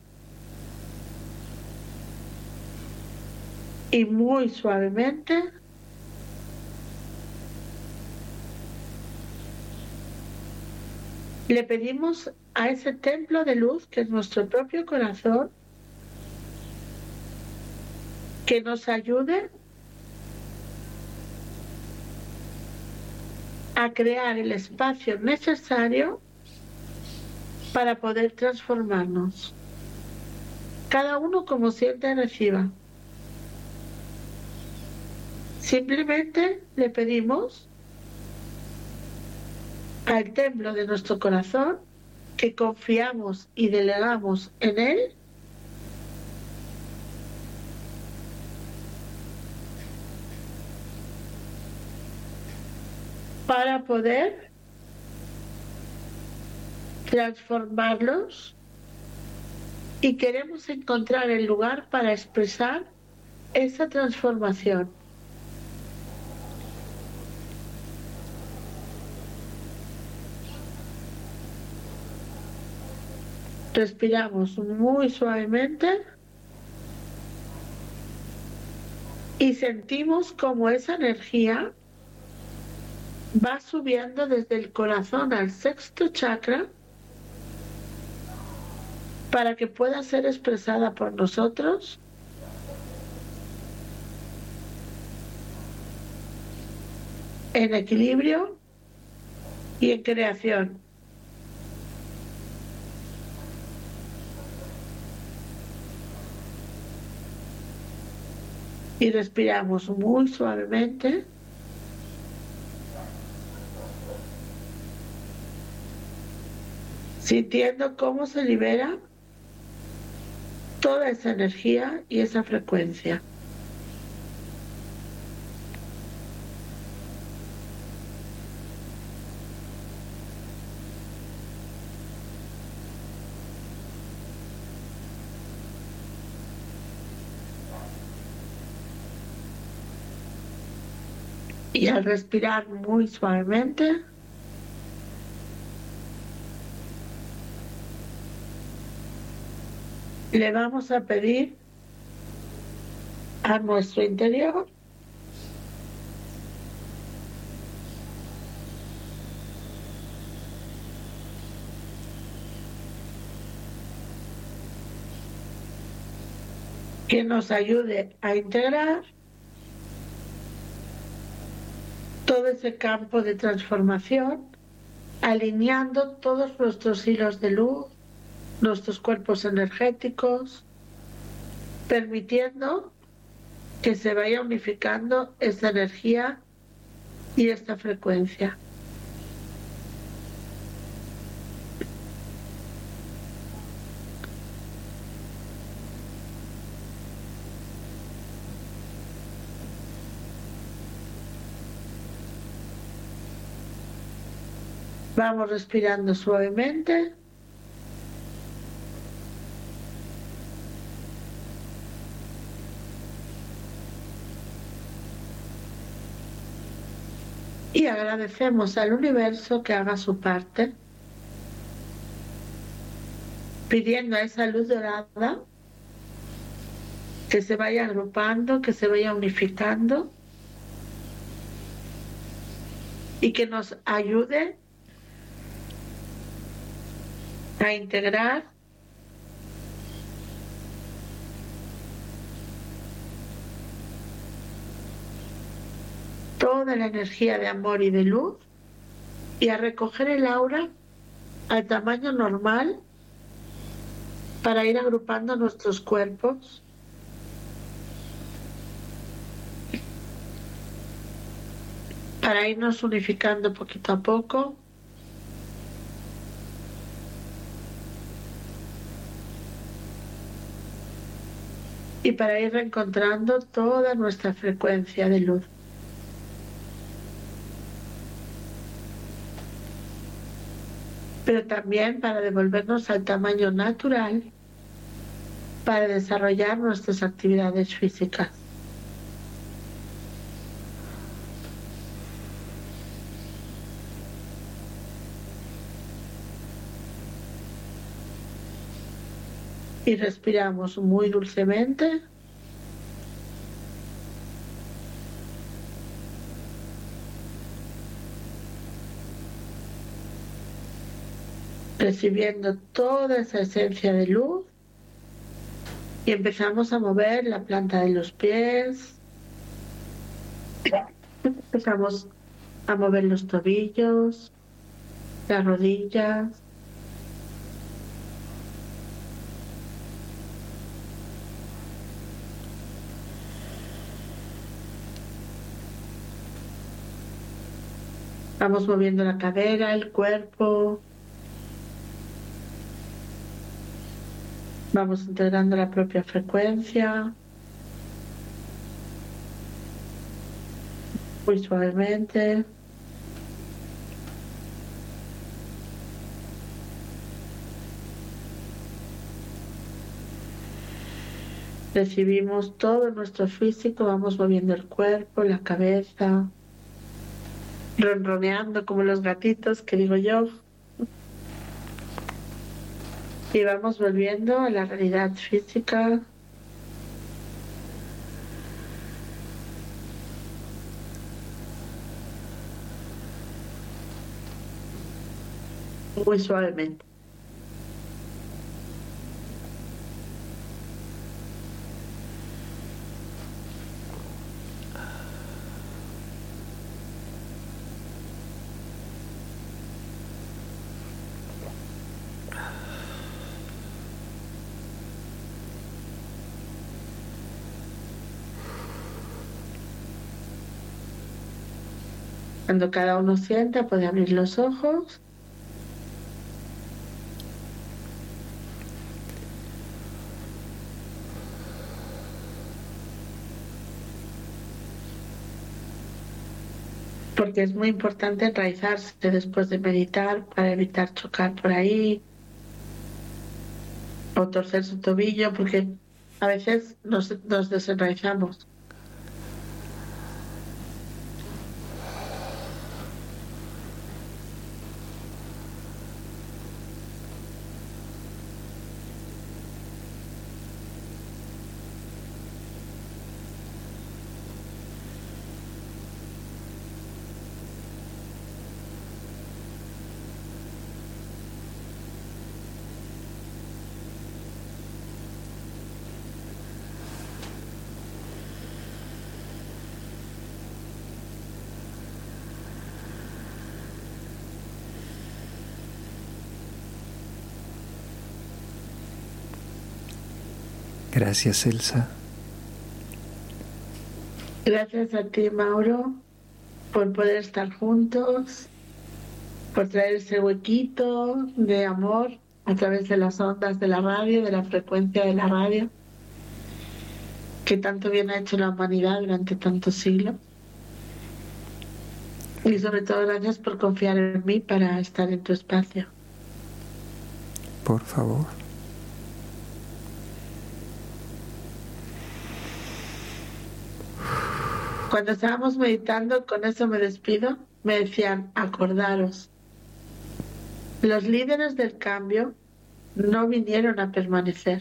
Y muy suavemente le pedimos a ese templo de luz que es nuestro propio corazón que nos ayude a crear el espacio necesario para poder transformarnos. Cada uno como siente reciba. Simplemente le pedimos al templo de nuestro corazón que confiamos y delegamos en él para poder transformarlos y queremos encontrar el lugar para expresar esa transformación. Respiramos muy suavemente y sentimos como esa energía va subiendo desde el corazón al sexto chakra para que pueda ser expresada por nosotros en equilibrio y en creación. Y respiramos muy suavemente. Sintiendo cómo se libera toda esa energía y esa frecuencia. Y al respirar muy suavemente, le vamos a pedir a nuestro interior que nos ayude a integrar todo ese campo de transformación, alineando todos nuestros hilos de luz, nuestros cuerpos energéticos, permitiendo que se vaya unificando esta energía y esta frecuencia. Vamos respirando suavemente. Y agradecemos al universo que haga su parte pidiendo a esa luz dorada que se vaya agrupando, que se vaya unificando y que nos ayude a integrar toda la energía de amor y de luz y a recoger el aura al tamaño normal para ir agrupando nuestros cuerpos. Para irnos unificando poquito a poco. Y para ir reencontrando toda nuestra frecuencia de luz. Pero también para devolvernos al tamaño natural para desarrollar nuestras actividades físicas. Y respiramos muy dulcemente. Recibiendo toda esa esencia de luz. Y empezamos a mover la planta de los pies. Empezamos a mover los tobillos, las rodillas. Vamos moviendo la cadera, el cuerpo. Vamos integrando la propia frecuencia. Muy suavemente. Recibimos todo nuestro físico, vamos moviendo el cuerpo, la cabeza. Ronroneando como los gatitos, que digo yo. Y vamos volviendo a la realidad física. Muy suavemente. Cuando cada uno sienta, puede abrir los ojos. Porque es muy importante enraizarse después de meditar para evitar chocar por ahí o torcer su tobillo, porque a veces nos desenraizamos. Gracias, Elsa. Gracias a ti, Mauro, por poder estar juntos, por traer ese huequito de amor a través de las ondas de la radio, de la frecuencia de la radio, que tanto bien ha hecho la humanidad durante tantos siglos. Y sobre todo, gracias por confiar en mí para estar en tu espacio. Por favor. Cuando estábamos meditando, con eso me despido, me decían, acordaros, los líderes del cambio no vinieron a permanecer.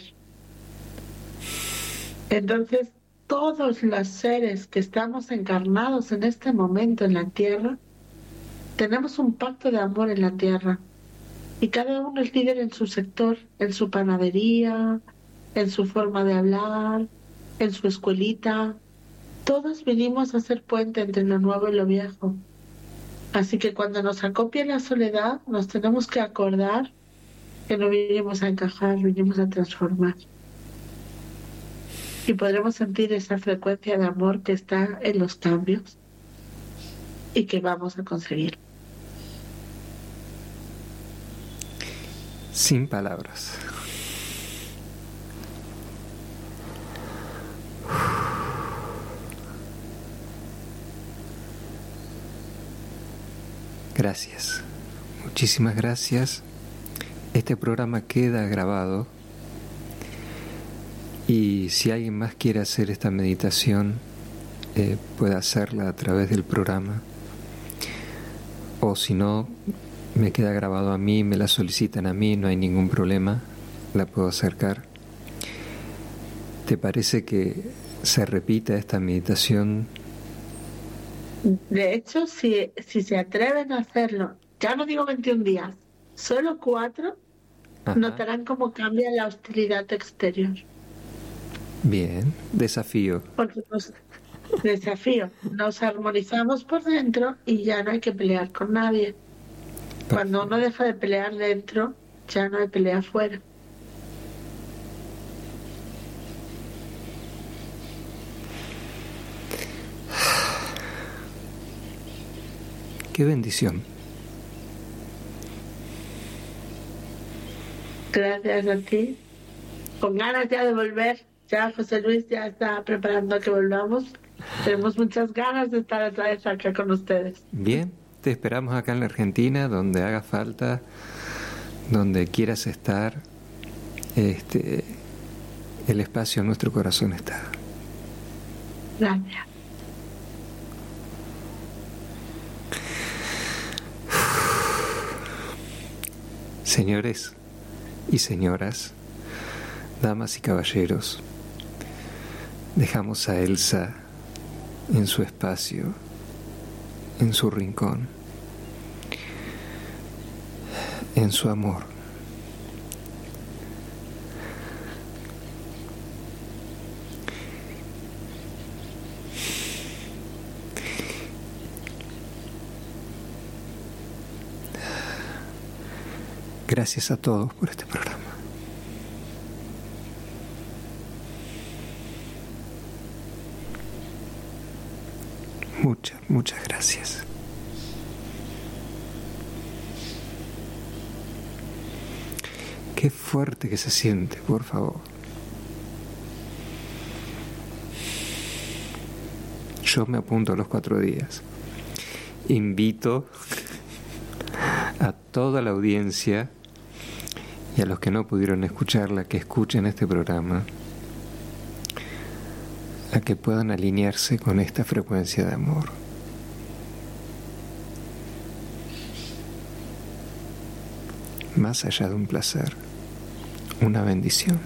Entonces, todos los seres que estamos encarnados en este momento en la Tierra, tenemos un pacto de amor en la Tierra. Y cada uno es líder en su sector, en su panadería, en su forma de hablar, en su escuelita. Todos vinimos a ser puente entre lo nuevo y lo viejo. Así que cuando nos acopie la soledad, nos tenemos que acordar que no vinimos a encajar, vinimos a transformar. Y podremos sentir esa frecuencia de amor que está en los cambios y que vamos a conseguir. Sin palabras. Gracias, muchísimas gracias. Este programa queda grabado y si alguien más quiere hacer esta meditación, puede hacerla a través del programa, o si no, me queda grabado a mí, me la solicitan a mí, no hay ningún problema, la puedo acercar. ¿Te parece que se repita esta meditación? De hecho, si se atreven a hacerlo, ya no digo 21 días, solo 4, Ajá. Notarán cómo cambia la hostilidad exterior. Bien, desafío. Porque desafío, nos armonizamos por dentro y ya no hay que pelear con nadie. Perfecto. Cuando uno deja de pelear dentro, ya no hay pelea afuera. Qué bendición. Gracias a ti. Con ganas ya de volver. Ya José Luis ya está preparando que volvamos. Tenemos muchas ganas de estar otra vez acá con ustedes. Bien, te esperamos acá en la Argentina, donde haga falta, donde quieras estar. El espacio en nuestro corazón está. Gracias. Señores y señoras, damas y caballeros, dejamos a Elsa en su espacio, en su rincón, en su amor. Gracias a todos por este programa. Muchas gracias. Qué fuerte que se siente, por favor. Yo me apunto a los 4 días. Invito a toda la audiencia y a los que no pudieron escucharla, que escuchen este programa, a que puedan alinearse con esta frecuencia de amor. Más allá de un placer, una bendición.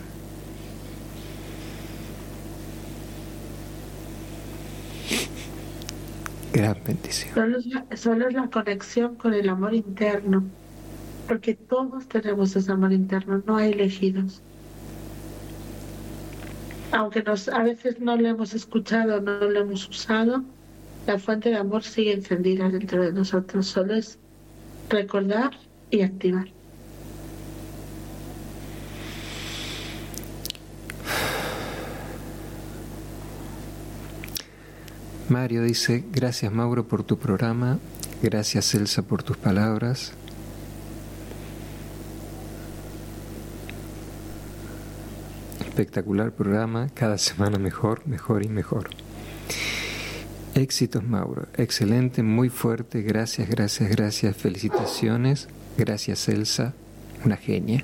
Gran bendición. Solo es la conexión con el amor interno, porque todos tenemos ese amor interno, no hay elegidos. Aunque a veces no lo hemos escuchado, no lo hemos usado, la fuente de amor sigue encendida dentro de nosotros. Solo es recordar y activar. Mario dice: gracias Mauro por tu programa, gracias Elsa por tus palabras. Espectacular programa, cada semana mejor y mejor. Éxitos Mauro, excelente, muy fuerte, gracias, felicitaciones, gracias Elsa, una genia.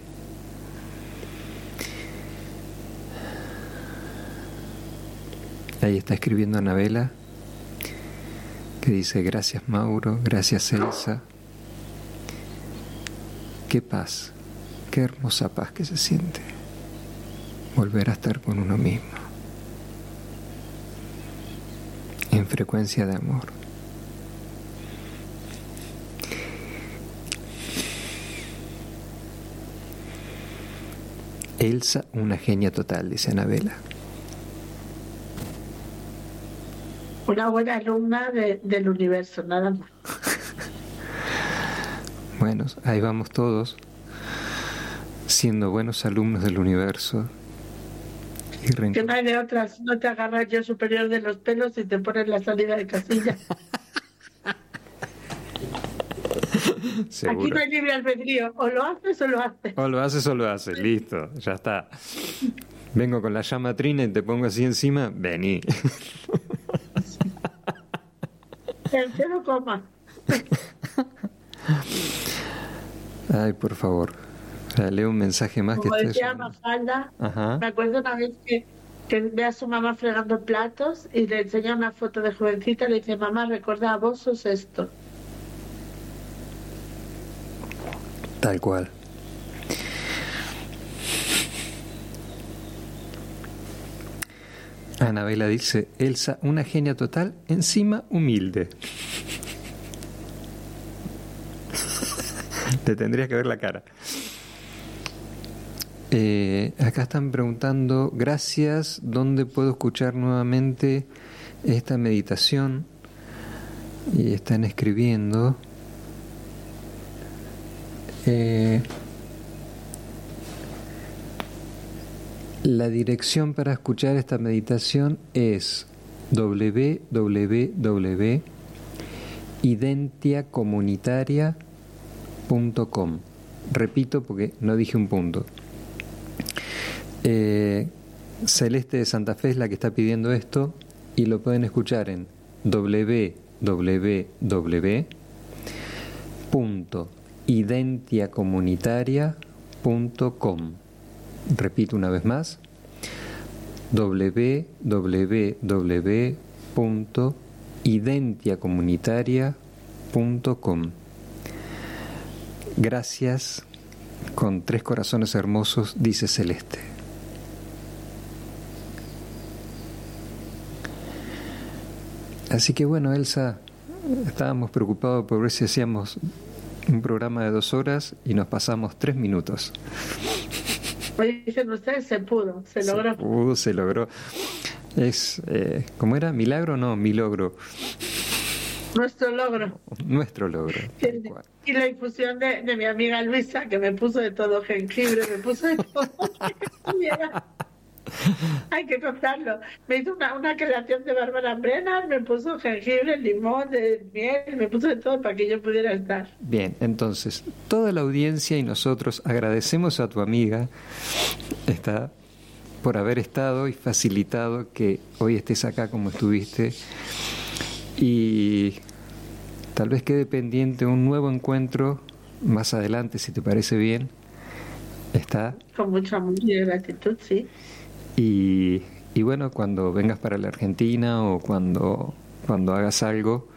Ahí está escribiendo Anabela, que dice: gracias Mauro, gracias Elsa. Qué paz qué hermosa paz que se siente volver a estar con uno mismo, en frecuencia de amor. Elsa, una genia total, dice Anabela. Una buena alumna del universo, nada más. Bueno, ahí vamos todos, siendo buenos alumnos del universo. Que no hay de otras, no te agarras yo superior de los pelos y te pones la salida de casilla. Seguro. Aquí no hay libre albedrío, o lo haces o lo haces. O lo haces o lo haces, listo, ya está. Vengo con la llama trina y te pongo así encima, vení. El 0, Ay, por favor. Leo un mensaje más. Como que decía Mafalda, Ajá. me acuerdo una vez que ve a su mamá fregando platos y le enseña una foto de jovencita y le dice: mamá, recuerda, vos sos esto. Tal cual. Anabela dice: Elsa, una genia total, encima humilde. Te tendrías que ver la cara. Acá están preguntando: gracias, ¿dónde puedo escuchar nuevamente esta meditación? Y están escribiendo. La dirección para escuchar esta meditación es www.identiacomunitaria.com. Repito porque no dije un punto. Celeste de Santa Fe es la que está pidiendo esto y lo pueden escuchar en www.identiacomunitaria.com. Repito una vez más: www.identiacomunitaria.com. Gracias, con 3 corazones hermosos, dice Celeste. Así que bueno, Elsa, estábamos preocupados por ver si hacíamos un programa de 2 horas y nos pasamos 3 minutos. Oye, dicen ustedes, se pudo, se logró. Se logró. Es, ¿cómo era? ¿Milagro? No, milogro. Nuestro logro. Nuestro logro. Y la infusión de mi amiga Luisa, que me puso de todo, jengibre, me puso de todo. Hay que contarlo. Me hizo una creación de Bárbara Brennan, me puso jengibre, limón, miel, me puso de todo para que yo pudiera estar. Bien, entonces, toda la audiencia y nosotros agradecemos a tu amiga por haber estado y facilitado que hoy estés acá como estuviste. Y tal vez quede pendiente un nuevo encuentro más adelante, si te parece bien. Con mucho amor y gratitud, sí. Y bueno, cuando vengas para la Argentina o cuando hagas algo,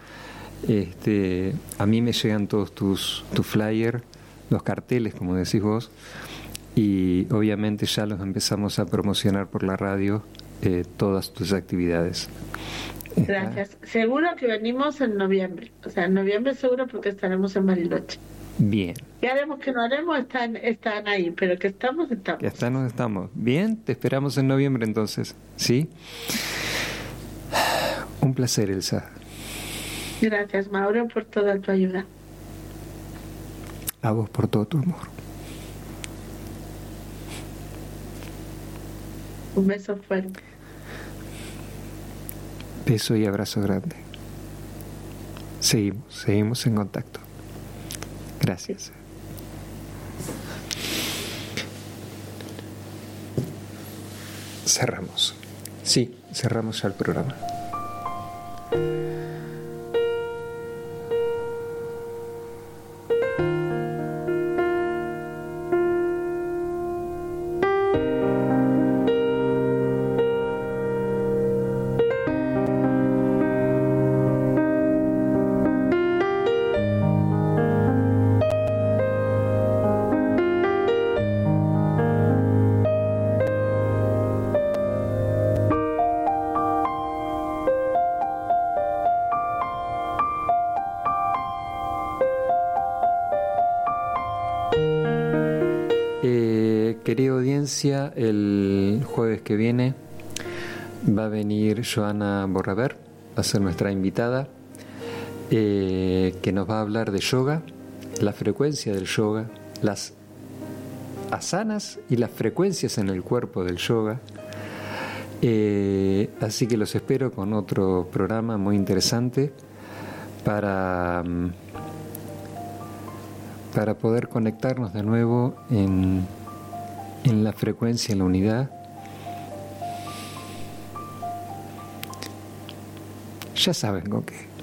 a mí me llegan todos tus flyers, los carteles, como decís vos, y obviamente ya los empezamos a promocionar por la radio, todas tus actividades. Gracias. Seguro que venimos en noviembre. O sea, en noviembre seguro, porque estaremos en Bariloche. Bien. ¿Qué haremos, que no haremos? Están ahí, pero que estamos. Que estamos. Bien, te esperamos en noviembre entonces, ¿sí? Un placer, Elsa. Gracias, Mauro, por toda tu ayuda. A vos por todo tu amor. Un beso fuerte. Beso y abrazo grande. Seguimos en contacto. Gracias. Cerramos. Sí, cerramos ya el programa. querida audiencia, el jueves que viene va a venir Joana Borraber, va a ser nuestra invitada, que nos va a hablar de yoga, la frecuencia del yoga, las asanas y las frecuencias en el cuerpo del yoga. Así que los espero con otro programa muy interesante para poder conectarnos de nuevo en la frecuencia, en la unidad. Ya saben con qué.